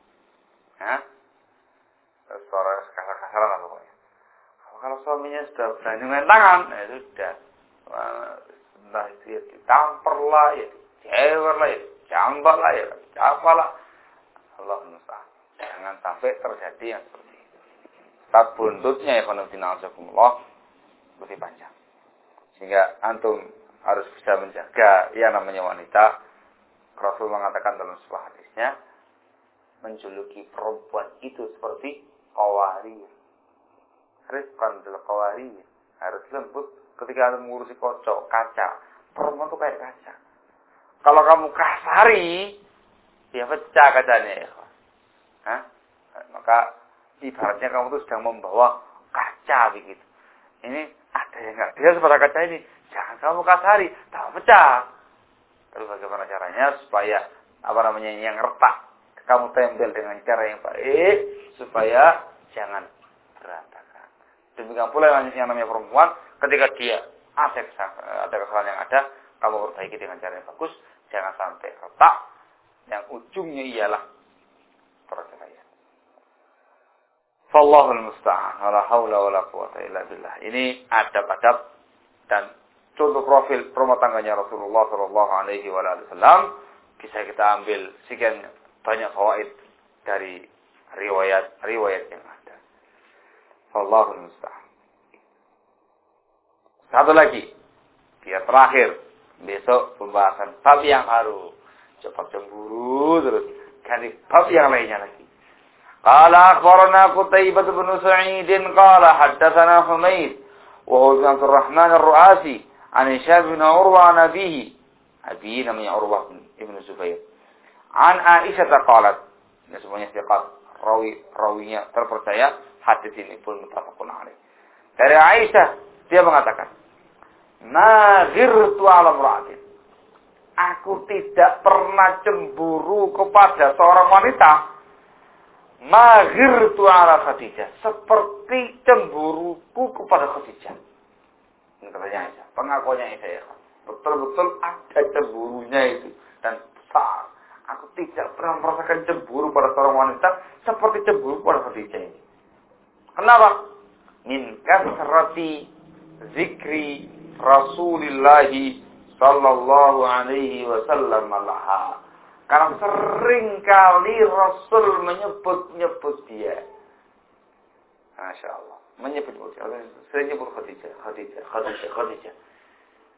S1: Suara kasar-kasaran lah pokoknya. Kalau suaminya sudah berani main tangan, ya sudah. Entah itu ya ditampar lah, ya dijewer lah, ya dijambak lah, ya apalah. Allah musta'an. Jangan sampai terjadi yang seperti itu. Sebab buntutnya ya konfidinasakumullah lebih panjang. Sehingga antum harus bisa menjaga yang namanya wanita. Rasul mengatakan dalam sebuah hadisnya, menjuluki perempuan itu seperti qawariyah. Rifqan bil qawariyah. Harus lembut ketika antum mengurusi kaca. Perempuan itu kayak kaca. Kalau kamu kasari, dia pecah kacanya ya. Maka ibaratnya kamu itu sedang membawa kaca begitu. Ini ada yang nggak biasa pada kaca ini. Jangan kamu kasari, tak pecah. Lalu bagaimana caranya supaya yang retak kamu tempel dengan cara yang baik supaya jangan berantakan. Demikian pula yang namanya perempuan, ketika dia ada kesalahan yang ada, kamu perbaiki dengan cara yang bagus, jangan sampai retak. Yang ujungnya ialah perceraian. Wallahul musta'an. Wala haula wala quwwata illa billah. Ini adab-adab dan contoh profil rumah tangganya Rasulullah sallallahu alaihi wasallam bisa kita ambil sekian banyak fawaid dari riwayat yang ada. Wallahul musta'an. Satu lagi, biar terakhir besok pembahasan bab yang baru. Cepat cemburu terus ganti bab yang lainnya lagi. Qala akhbarana Qutaibah bin Sa'id qala haddatsana Humayd wa huwa Abdul Rahman Ar-Ru'asi an Hisham bin Urwa an abihi. Abi namanya Urwah bin Zubair. An Aisyah qalat, ini semuanya thiqat, rawinya terpercaya, hadis ini pun muttafaqun alaih. Dari Aisyah dia mengatakan, "Ma ghirtu 'ala imra'atin." Aku tidak pernah cemburu kepada seorang wanita. Ma ghirtu 'ala Khadijah, seperti cemburuku kepada Khadijah. Ini katanya Aisyah, pengakuannya Aisyah ya. Betul-betul ada cemburunya itu dan besar. Aku tidak pernah merasakan cemburu pada seorang wanita seperti cemburu pada Khadijah ini. Kenapa? Min kasrati zikri Rasulillahi sallallahu alaihi wasallam laha. Karena sering kali Rasul menyebut dia. Masya Allah. Menyebut dia. Sering nyebut Khadijah.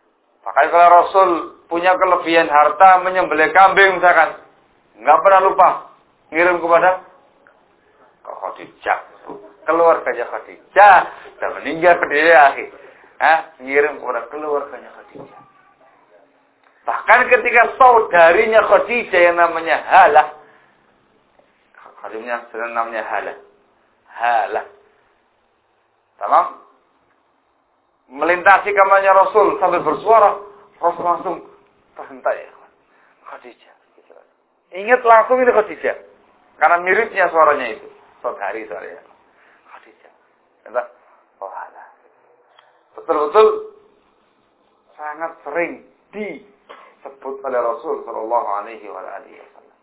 S1: Makanya kalau Rasul punya kelebihan harta menyembelih kambing misalkan, nggak pernah lupa ngirim kepada Khadijah, keluarganya Khadijah, dan meninggal dia akhir. Ngirim kepada keluarganya Khadijah. Bahkan ketika saudarinya Khadijah yang namanya Halah, Khadijah namanya Halah, tamam, melintasi kamarnya Rasul sambil bersuara, Rasul langsung terhentak ya, Khadijah. Ingat langsung itu Khadijah, karena miripnya suaranya itu, saudari suaranya Khadijah. Kata, oh Halah, betul-betul sangat sering disebut oleh Rasul Shallallahu Alaihi Wasallam.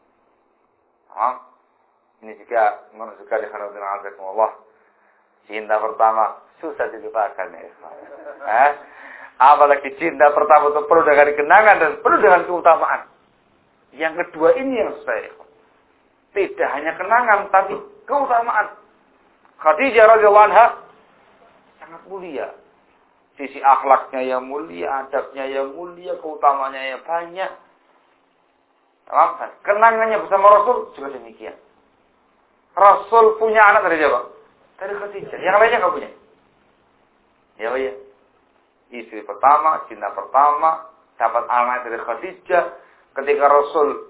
S1: Ini juga menunjukkan di hadapan Allah, cinta pertama susah dilupakan ya. Apalagi cinta pertama itu penuh dengan kenangan dan penuh dengan keutamaan. Yang kedua ini yang susah ya. Tidak hanya kenangan tapi keutamaan. Khadijah radhiyallahu anha sangat mulia. Sisi akhlaknya yang mulia, adabnya yang mulia, keutamanya yang banyak. Kenangannya bersama Rasul juga demikian. Rasul punya anak dari siapa? Dari Khadijah. Yang lainnya nggak punya. Ya, ya. Istri pertama, cinta pertama, dapat anak dari Khadijah. Ketika Rasul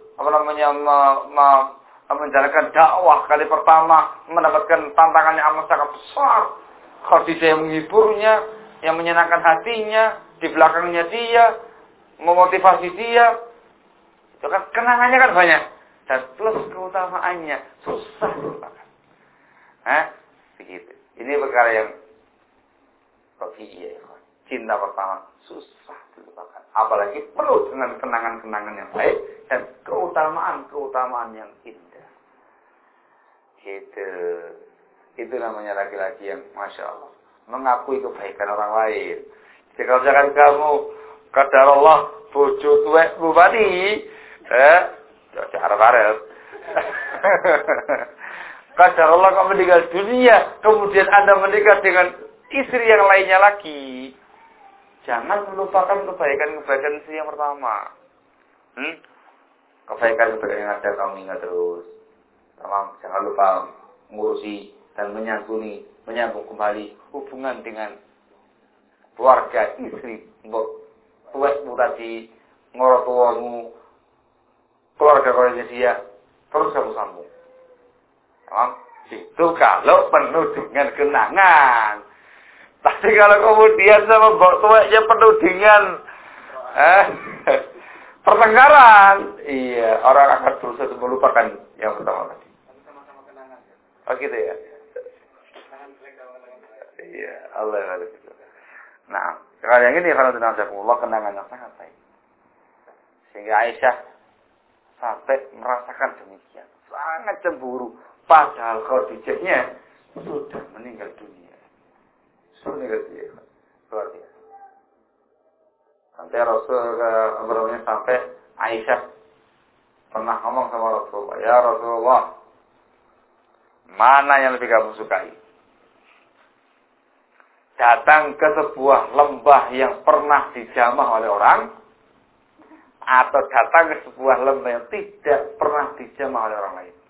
S1: menjalankan dakwah kali pertama, mendapatkan tantangan yang amat sangat besar. Khadijah yang menghiburnya, yang menyenangkan hatinya, di belakangnya dia, memotivasi dia. Itu kan kenangannya kan banyak. Dan plus keutamaannya susah dilupakan. Begitu. Ini perkara yang iya, cinta pertama susah dilupakan. Apalagi penuh dengan kenangan-kenangan yang baik dan keutamaan yang indah. Gitu. Itu namanya laki-laki yang Masya Allah mengakui kebaikan orang lain. Jadi kalau misalkan kamu kadar Allah bojo tuwek bupati, Arab-Arab. Kadar Allah kamu meninggal dunia, kemudian Anda menikah dengan istri yang lainnya lagi. Jangan melupakan kebaikan-kebaikan istri yang pertama. Kebaikan-kebaikan yang ada kamu ingat terus. Jangan lupa mengurusi dan menyambung kembali hubungan dengan keluarga istri. Tuwekmu tadi, ngorotuamu, keluarga dia, terus kamu sambung. Itu kalau penuh dengan kenangan. Tapi kalau kemudian sama mbok tuweknya penuh dengan pertengkaran, iya, orang akan berusaha melupakan yang pertama tadi. Sama-sama kenangan. Oh gitu ya. Iya, Allah ya. Nah, kalau yang ini kalau Allah kenangan yang sangat baik. Sehingga Aisyah sampai merasakan demikian, sangat cemburu. Padahal Khadijahnya sudah meninggal dunia. Luar biasa. Sampai Rasul sampai Aisyah pernah ngomong sama Rasulullah, ya Rasulullah, mana yang lebih kamu sukai? Datang ke sebuah lembah yang pernah dijamah oleh orang, atau datang ke sebuah lembah yang tidak pernah dijamah oleh orang lain?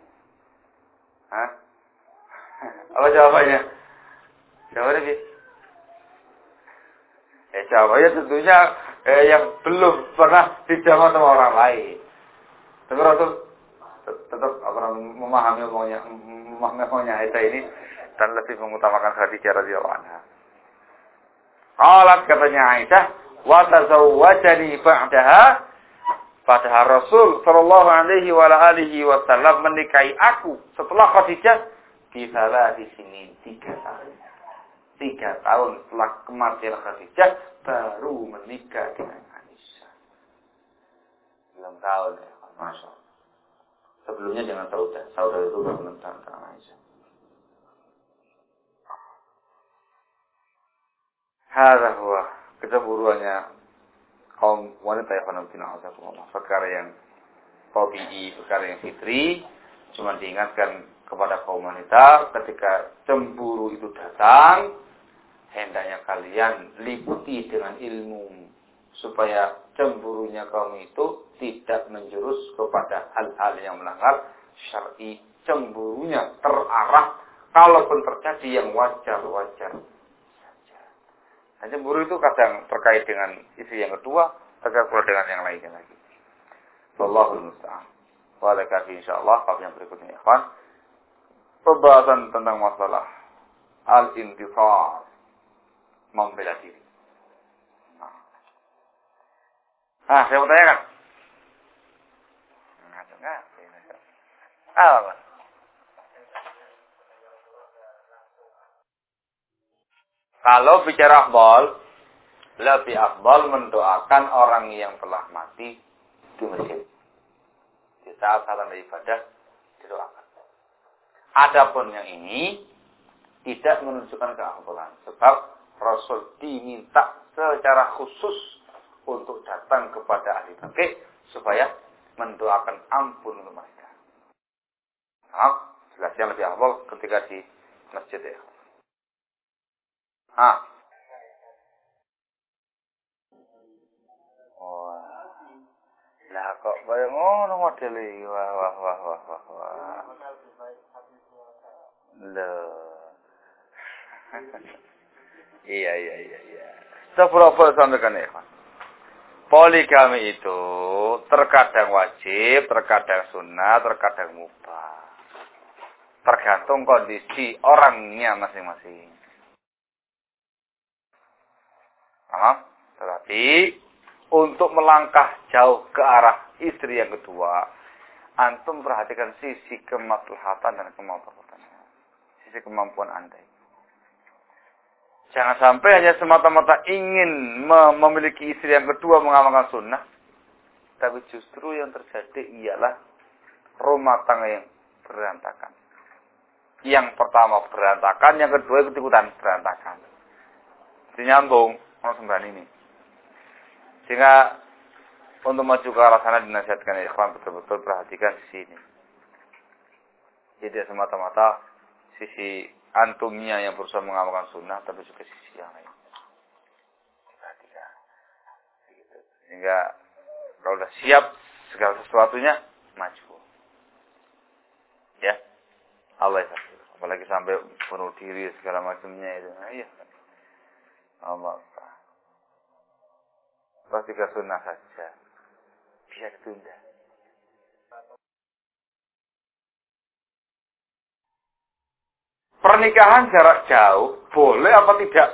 S1: Apa jawabannya? Jawabannya jawabannya tentunya yang belum pernah dijamah sama orang lain. Tapi Rasul tetap memahami omongnya Aisyah ini dan lebih mengutamakan Khadijah radhiyallahu anha. Qalat, katanya Aisyah, wa tazawwajani ba'daha, padahal Rasul sallallahu alaihi wasallam menikahi aku setelah Khadijah di sini 3 tahun. 3 tahun setelah kematian Khadijah baru menikah dengan Aisyah. 6 tahun ya, Masya Allah. Sebelumnya dengan Saudah itu baru 6 tahun dengan Aisyah. Hadza huwa kecemburuannya kaum wanita yang perkara yang tabi'i, perkara yang fitri. Cuma diingatkan kepada kaum wanita ketika cemburu itu datang, hendaknya kalian liputi dengan ilmu. supaya cemburunya kaum itu tidak menjurus kepada hal-hal yang melanggar syar'i. Cemburunya terarah kalaupun terjadi yang wajar-wajar saja. Nah, cemburu itu kadang terkait dengan istri yang kedua, terkait pula dengan yang lainnya lagi. Wallahul musta'an. Wa lakafi insyaallah bab yang berikutnya ikhwan. Pembahasan tentang masalah al-intisar, membela diri. Saya mau tanyakan. Enggak. Apa? Kalau bicara afdal, lebih afdal mendoakan orang yang telah mati di masjid. Di saat anda ibadah, didoakan. Adapun yang ini tidak menunjukkan keafdalan. Sebab Rasul diminta secara khusus untuk datang kepada ahli baqi supaya mendoakan ampun untuk mereka. Jelasnya lebih afdal ketika di masjid ya. Wah. Lah kok bayang ngono model iki. Wah. Loh. Iya. Seberapa sampaikan ya, Pak? Poligami itu terkadang wajib, terkadang sunnah, terkadang mubah. Tergantung kondisi orangnya masing-masing. Tetapi untuk melangkah jauh ke arah istri yang kedua, antum perhatikan sisi kemaslahatan dan kemaslahatan. Sisi kemampuan Anda. Jangan sampai hanya semata-mata ingin memiliki istri yang kedua mengamalkan sunnah. Tapi justru yang terjadi ialah rumah tangga yang berantakan. Yang pertama berantakan, yang kedua ikut-ikutan berantakan. Dinyambung sembahan ini. Sehingga untuk maju ke arah sana dinasihatkan ikhwan betul-betul perhatikan sisi ini. Jadi semata-mata sisi antumnya yang berusaha mengamalkan sunnah, tapi juga sisi yang lain. Perhatikan. Gitu. Sehingga kalau sudah siap segala sesuatunya, maju. Ya. Allah ya. Apalagi sampai bunuh diri segala macamnya itu. Nah, iya. Allah. Perhatikan sunnah saja. Biar ditunda. Pernikahan jarak jauh boleh apa tidak?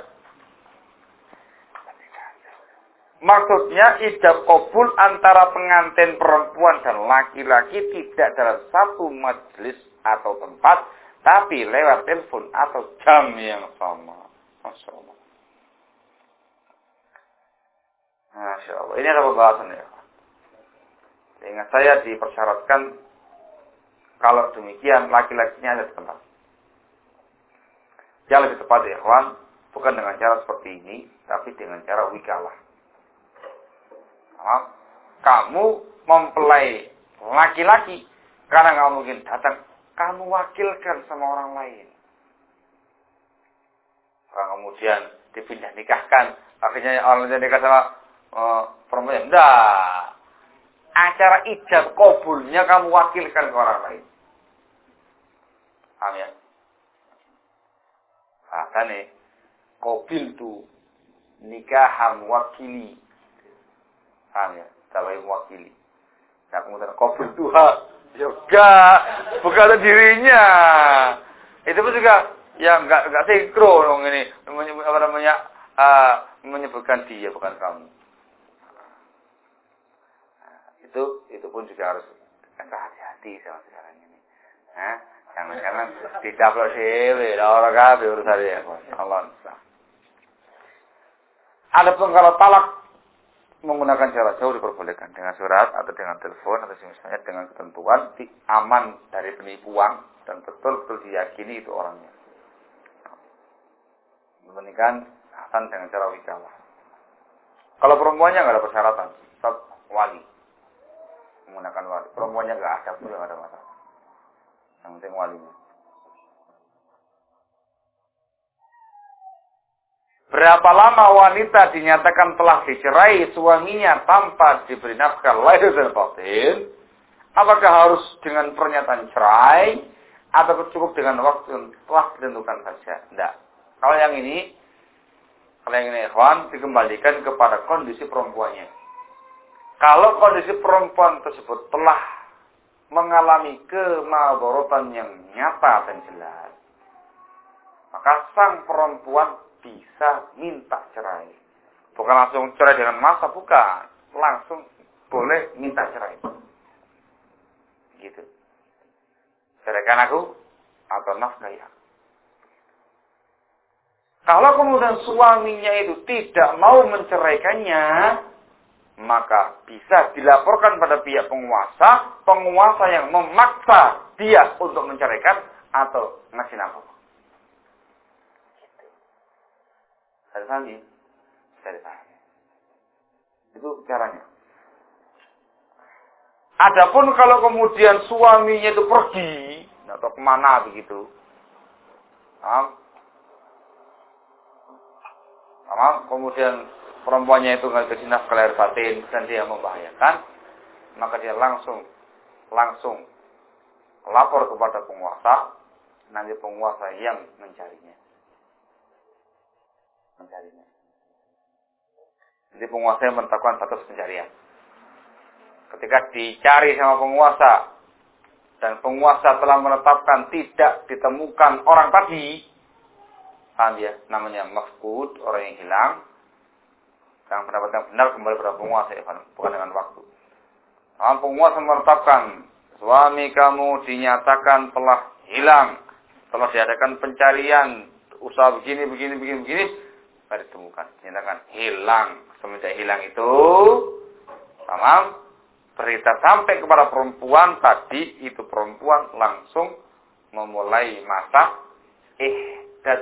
S1: Maksudnya ijab kabul antara pengantin perempuan dan laki-laki tidak dalam satu majelis atau tempat, tapi lewat telepon atau jam yang sama. Masya Allah. Masya Allah. Ini adalah pembahasan ya. Ingat saya dipersyaratkan kalau demikian laki-lakinya ada di tempat. Yang lebih tepat ya kawan, bukan dengan cara seperti ini, tapi dengan cara wikalah. Kamu mempelai laki-laki, karena nggak mungkin datang, kamu wakilkan sama orang lain. Kemudian dipindah nikahkan, akhirnya orang lain nikah sama perempuan. Enggak. Acara ijab kabulnya kamu wakilkan ke orang lain. Paham ya? Bahkan qabil tu nikah wakili. Paham ya? Tabai wakili. Nah, kemudian qabil tu juga bukan dirinya. Itu pun juga ya enggak sinkron ini menyebutkan dia bukan kamu. Itu pun juga harus hati-hati sama sekarang ini. Jangan didaplok dhewe, ora kabeh urusan ya. Allah. Adapun kalau talak menggunakan cara jauh diperbolehkan dengan surat atau dengan telepon atau misalnya dengan ketentuan aman dari penipuan dan betul-betul diyakini itu orangnya. Menikah akan dengan cara wikalah. Kalau perempuannya nggak ada persyaratan, tetap wali. Menggunakan wali. Perempuannya nggak ada pun nggak ada masalah. Yang penting walinya. Berapa lama wanita dinyatakan telah dicerai suaminya tanpa diberi nafkah lahir dan batin? Apakah harus dengan pernyataan cerai atau cukup dengan waktu yang telah ditentukan saja? Tidak. Kalau yang ini ikhwan dikembalikan kepada kondisi perempuannya. Kalau kondisi perempuan tersebut telah mengalami kemadharatan yang nyata dan jelas, maka sang perempuan bisa minta cerai. Bukan langsung cerai dengan masa, bukan. Langsung boleh minta cerai. Gitu. Ceraikan aku atau nafkahi aku. Kalau kemudian suaminya itu tidak mau menceraikannya, maka bisa dilaporkan pada pihak penguasa yang memaksa dia untuk menceraikan atau ngasih nafkah. Saya pahami. Itu caranya. Adapun kalau kemudian suaminya itu pergi atau kemana begitu, kemudian perempuannya itu nggak kasih nafkah lahir batin dan dia membahayakan, maka dia langsung lapor kepada penguasa, nanti penguasa yang mencarinya. Jadi penguasa yang menetapkan status pencarian. Ketika dicari sama penguasa dan penguasa telah menetapkan tidak ditemukan orang tadi, paham ya? Namanya mafqud, orang yang hilang. Yang pendapat yang benar kembali pada penguasa, bukan dengan waktu. Penguasa menetapkan suami kamu dinyatakan telah hilang, telah diadakan pencarian, usaha begini, baru ditemukan, dinyatakan hilang. Semenjak hilang itu, berita sampai kepada perempuan tadi, itu perempuan langsung memulai masa ihdad.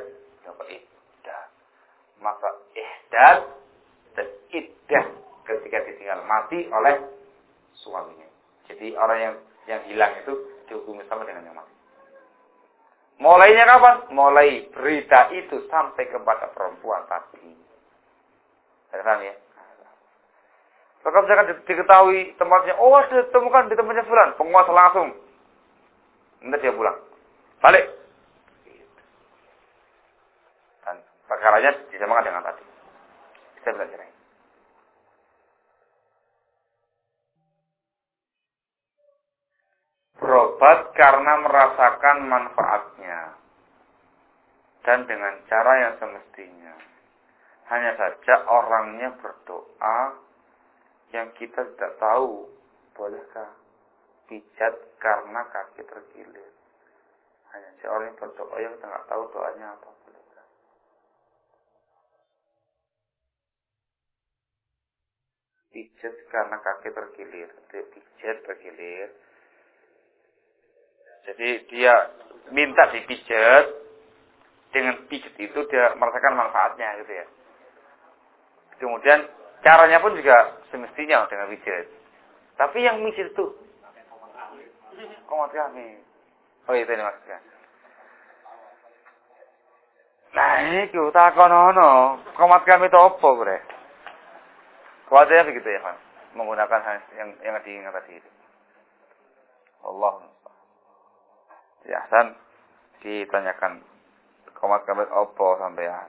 S1: Masa ihdad dan iddah ketika ditinggal mati oleh suaminya. Jadi orang yang hilang itu dihukumi sama dengan yang mati. Mulainya kapan? Mulai berita itu sampai kepada perempuan tadi. Paham ya? Maka misalkan diketahui tempatnya, ditemukan di tempatnya fulan, penguasa langsung nanti dia pulang, balik. Dan perkaranya disamakan dengan tadi. Saya bilang cerai. Berobat karena merasakan manfaatnya dan dengan cara yang semestinya. Hanya saja orangnya berdoa yang kita tidak tahu, bolehkah pijat karena kaki terkilir. Hanya saja orang yang berdoa yang kita tidak tahu doanya apa, bolehkah. Pijat karena kaki terkilir. Pijat terkilir. Jadi dia minta dipijat, dengan pijat itu dia merasakan manfaatnya gitu ya. Kemudian caranya pun juga semestinya dengan pijat. Tapi yang pijat itu komat kami. Oh itu ini maksudnya. Nah ini takon ono. Komat kami itu apa bre? Kuatnya begitu ya kan. Menggunakan yang diingat tadi itu. Allah. Ya Hasan ditanyakan komat kami apa sampean.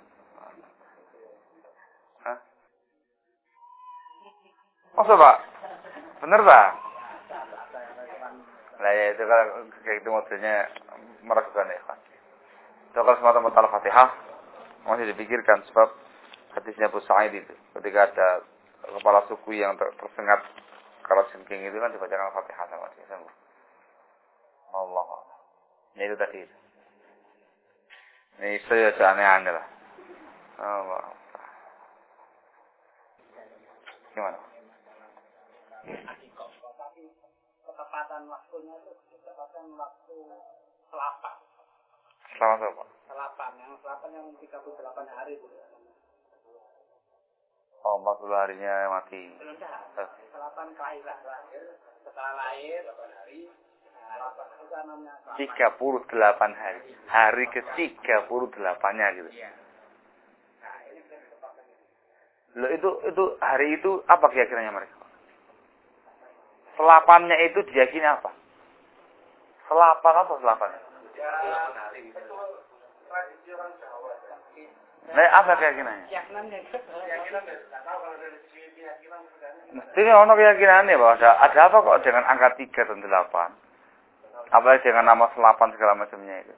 S1: Masa Pak? Bener Pak? Nah ya itu kalau kayak itu modelnya meragukan ya Pak. Itu kalau semata-mata Al-Fatihah masih dipikirkan sebab hadisnya Abu Sa'id itu. Ketika ada kepala suku yang tersengat kalau sengking itu kan dibacakan Al-Fatihah sama dia sembuh. Allah. Ini itu tadi. Ini saya aneh-aneh lah. Allah. Gimana?
S2: Tapi ketepatan waktunya itu ketepatan waktu selapan.
S1: Selamat apa?
S2: Selapan yang 38 hari itu.
S1: Oh, 40 harinya mati.
S2: Belum dah. Selapan kelahiran. Setelah lahir 8 hari. Itu namanya
S1: 38 hari. Hari ke-38-nya gitu.
S2: Iya. Nah, ini
S1: Loh itu hari itu apa keyakinannya mereka? Selapannya itu diyakini apa? Selapan apa selapannya? Nah, apa keyakinannya? Mestinya ono keyakinannya bahwa ada apa kok dengan angka 3 dan 8? Apalagi dengan nama selapan segala macamnya itu.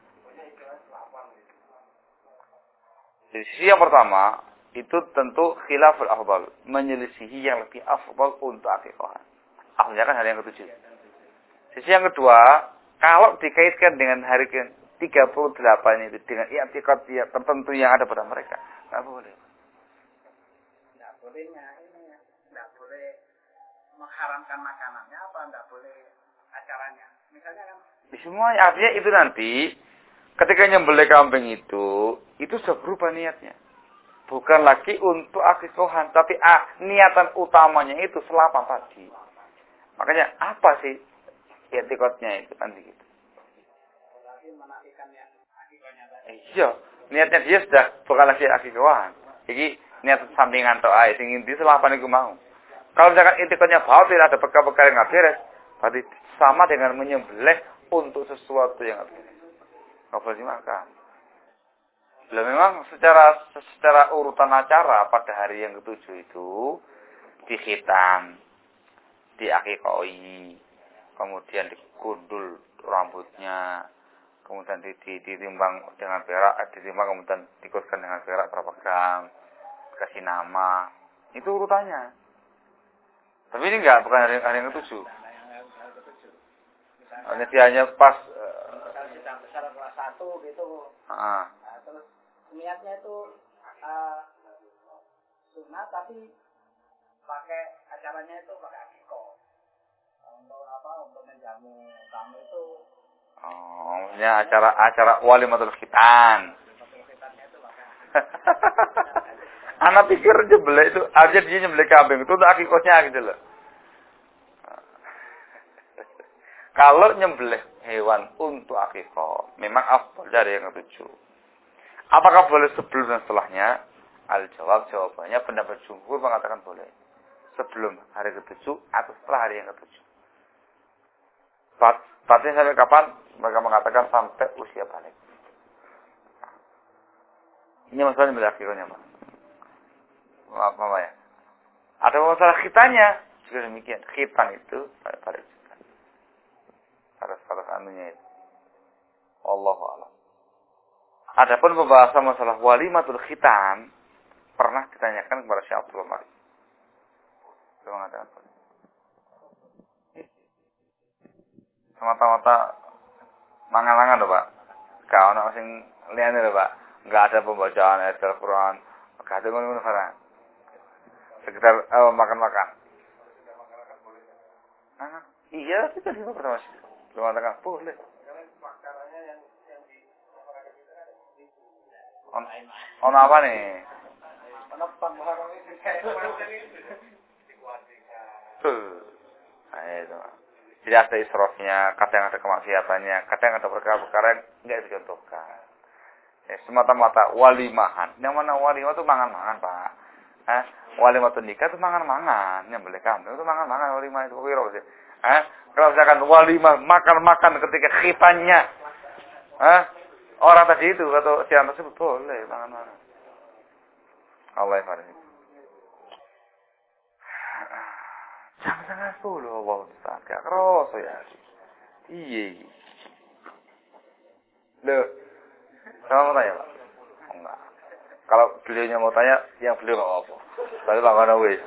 S1: Di sisi yang pertama, itu tentu khilaful afdal, menyelisihi yang lebih afdal untuk akikah. Akhirnya kan hari yang ke-7. Sisi yang kedua, kalau dikaitkan dengan hari ke-38 itu dengan i'tikad tertentu yang ada pada mereka, enggak boleh.
S2: Enggak bolehnya ini, enggak boleh mengharamkan makanannya apa, enggak boleh acaranya. Misalnya kan
S1: Semuanya artinya itu nanti ketika nyembelih kambing itu sudah berubah niatnya. Bukan lagi untuk akikahan, tapi niatan utamanya itu selapan tadi. Makanya apa sih i'tikadnya itu kan gitu.
S2: lagi menafikannya akikahnya tadi.
S1: Iya, niatnya dia sudah bukan lagi akikahan. Jadi niat sampingan atau air sing inti selapan itu mau. Kalau misalkan i'tikadnya batil ada perkara-perkara yang nggak beres, berarti sama dengan menyembelih untuk sesuatu yang nggak beres. Nggak boleh dimakan. Lah memang secara urutan acara pada hari yang ke-7 itu dikhitan, diakikoi, kemudian digundul rambutnya, kemudian ditimbang dengan perak, ditimbang kemudian dikuruskan dengan perak berapa gram, kasih nama, itu urutannya. Tapi ini enggak, bukan hari yang ke-7. Hanya pas
S2: Sedang besar kelas 1 gitu. Terus niatnya itu sunat tapi pakai acaranya itu pakai akikah. Untuk apa? Untuk menjamu tamu itu.
S1: Maksudnya acara walimatul khitan.
S2: Khitannya itu pakai.
S1: Anak pikir nyembelih itu aja dia nyembelih kambing itu untuk akikahnya gitu loh. Kalau nyembelih hewan untuk akikah memang afdal dari yang ke-7. Apakah boleh sebelum dan setelahnya? Jawabannya pendapat jumhur mengatakan boleh. Sebelum hari ke-7 atau setelah hari yang ke-7. Batasnya sampai kapan? Mereka mengatakan sampai usia balik. Ini masalah nyembelih akikahnya, Pak. Maaf ya. Ada masalah khitannya juga demikian. Khitan itu balik juga. Status anunya itu. Wallahu a'lam. Adapun pembahasan masalah walimatul khitan pernah ditanyakan kepada Syekh Abdul Malik. Dia mengatakan semata-mata mangan-mangan lho, Pak. Gak ono sing liyane lho, Pak. Enggak ada pembacaan ayat Al-Qur'an. Gak ada ngono-ngono barang. Sekitar makan-makan. Iya, kita juga pertama sih. Dia mengatakan boleh. Ono apa nih? Itu. Jadi ada israfnya, kadang ada kemaksiatannya, kadang ada perkara-perkara yang enggak dicontohkan. Semata-mata walimahan. Yang mana walimah itu mangan-mangan, Pak. Walimah itu nikah itu mangan-mangan. Yang boleh kambing itu mangan-mangan walimah itu. Kalau misalkan walimah makan-makan ketika khitannya. Orang tadi itu atau siang tersebut boleh mangan-mangan. Allah ya. Jangan dulu Allah Ustaz. Gak keros ya. Iya. Loh. Sama mau tanya, Pak? Enggak. Kalau beliaunya mau tanya, yang beliau enggak apa-apa. Tapi Pak Kono wis.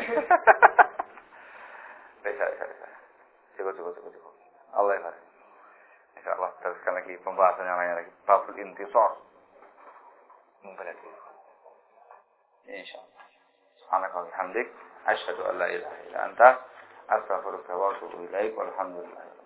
S1: Bisa. Cukup. Allah ya. Insyaallah teruskan lagi pembahasan yang lain lagi. Babul intisar. Mungkin lagi. Insyaallah. Subhanaka wa bihamdik. Asyhadu an la ilaha illa anta astaghfiruka wa atubu ilaik. Walhamdulillah.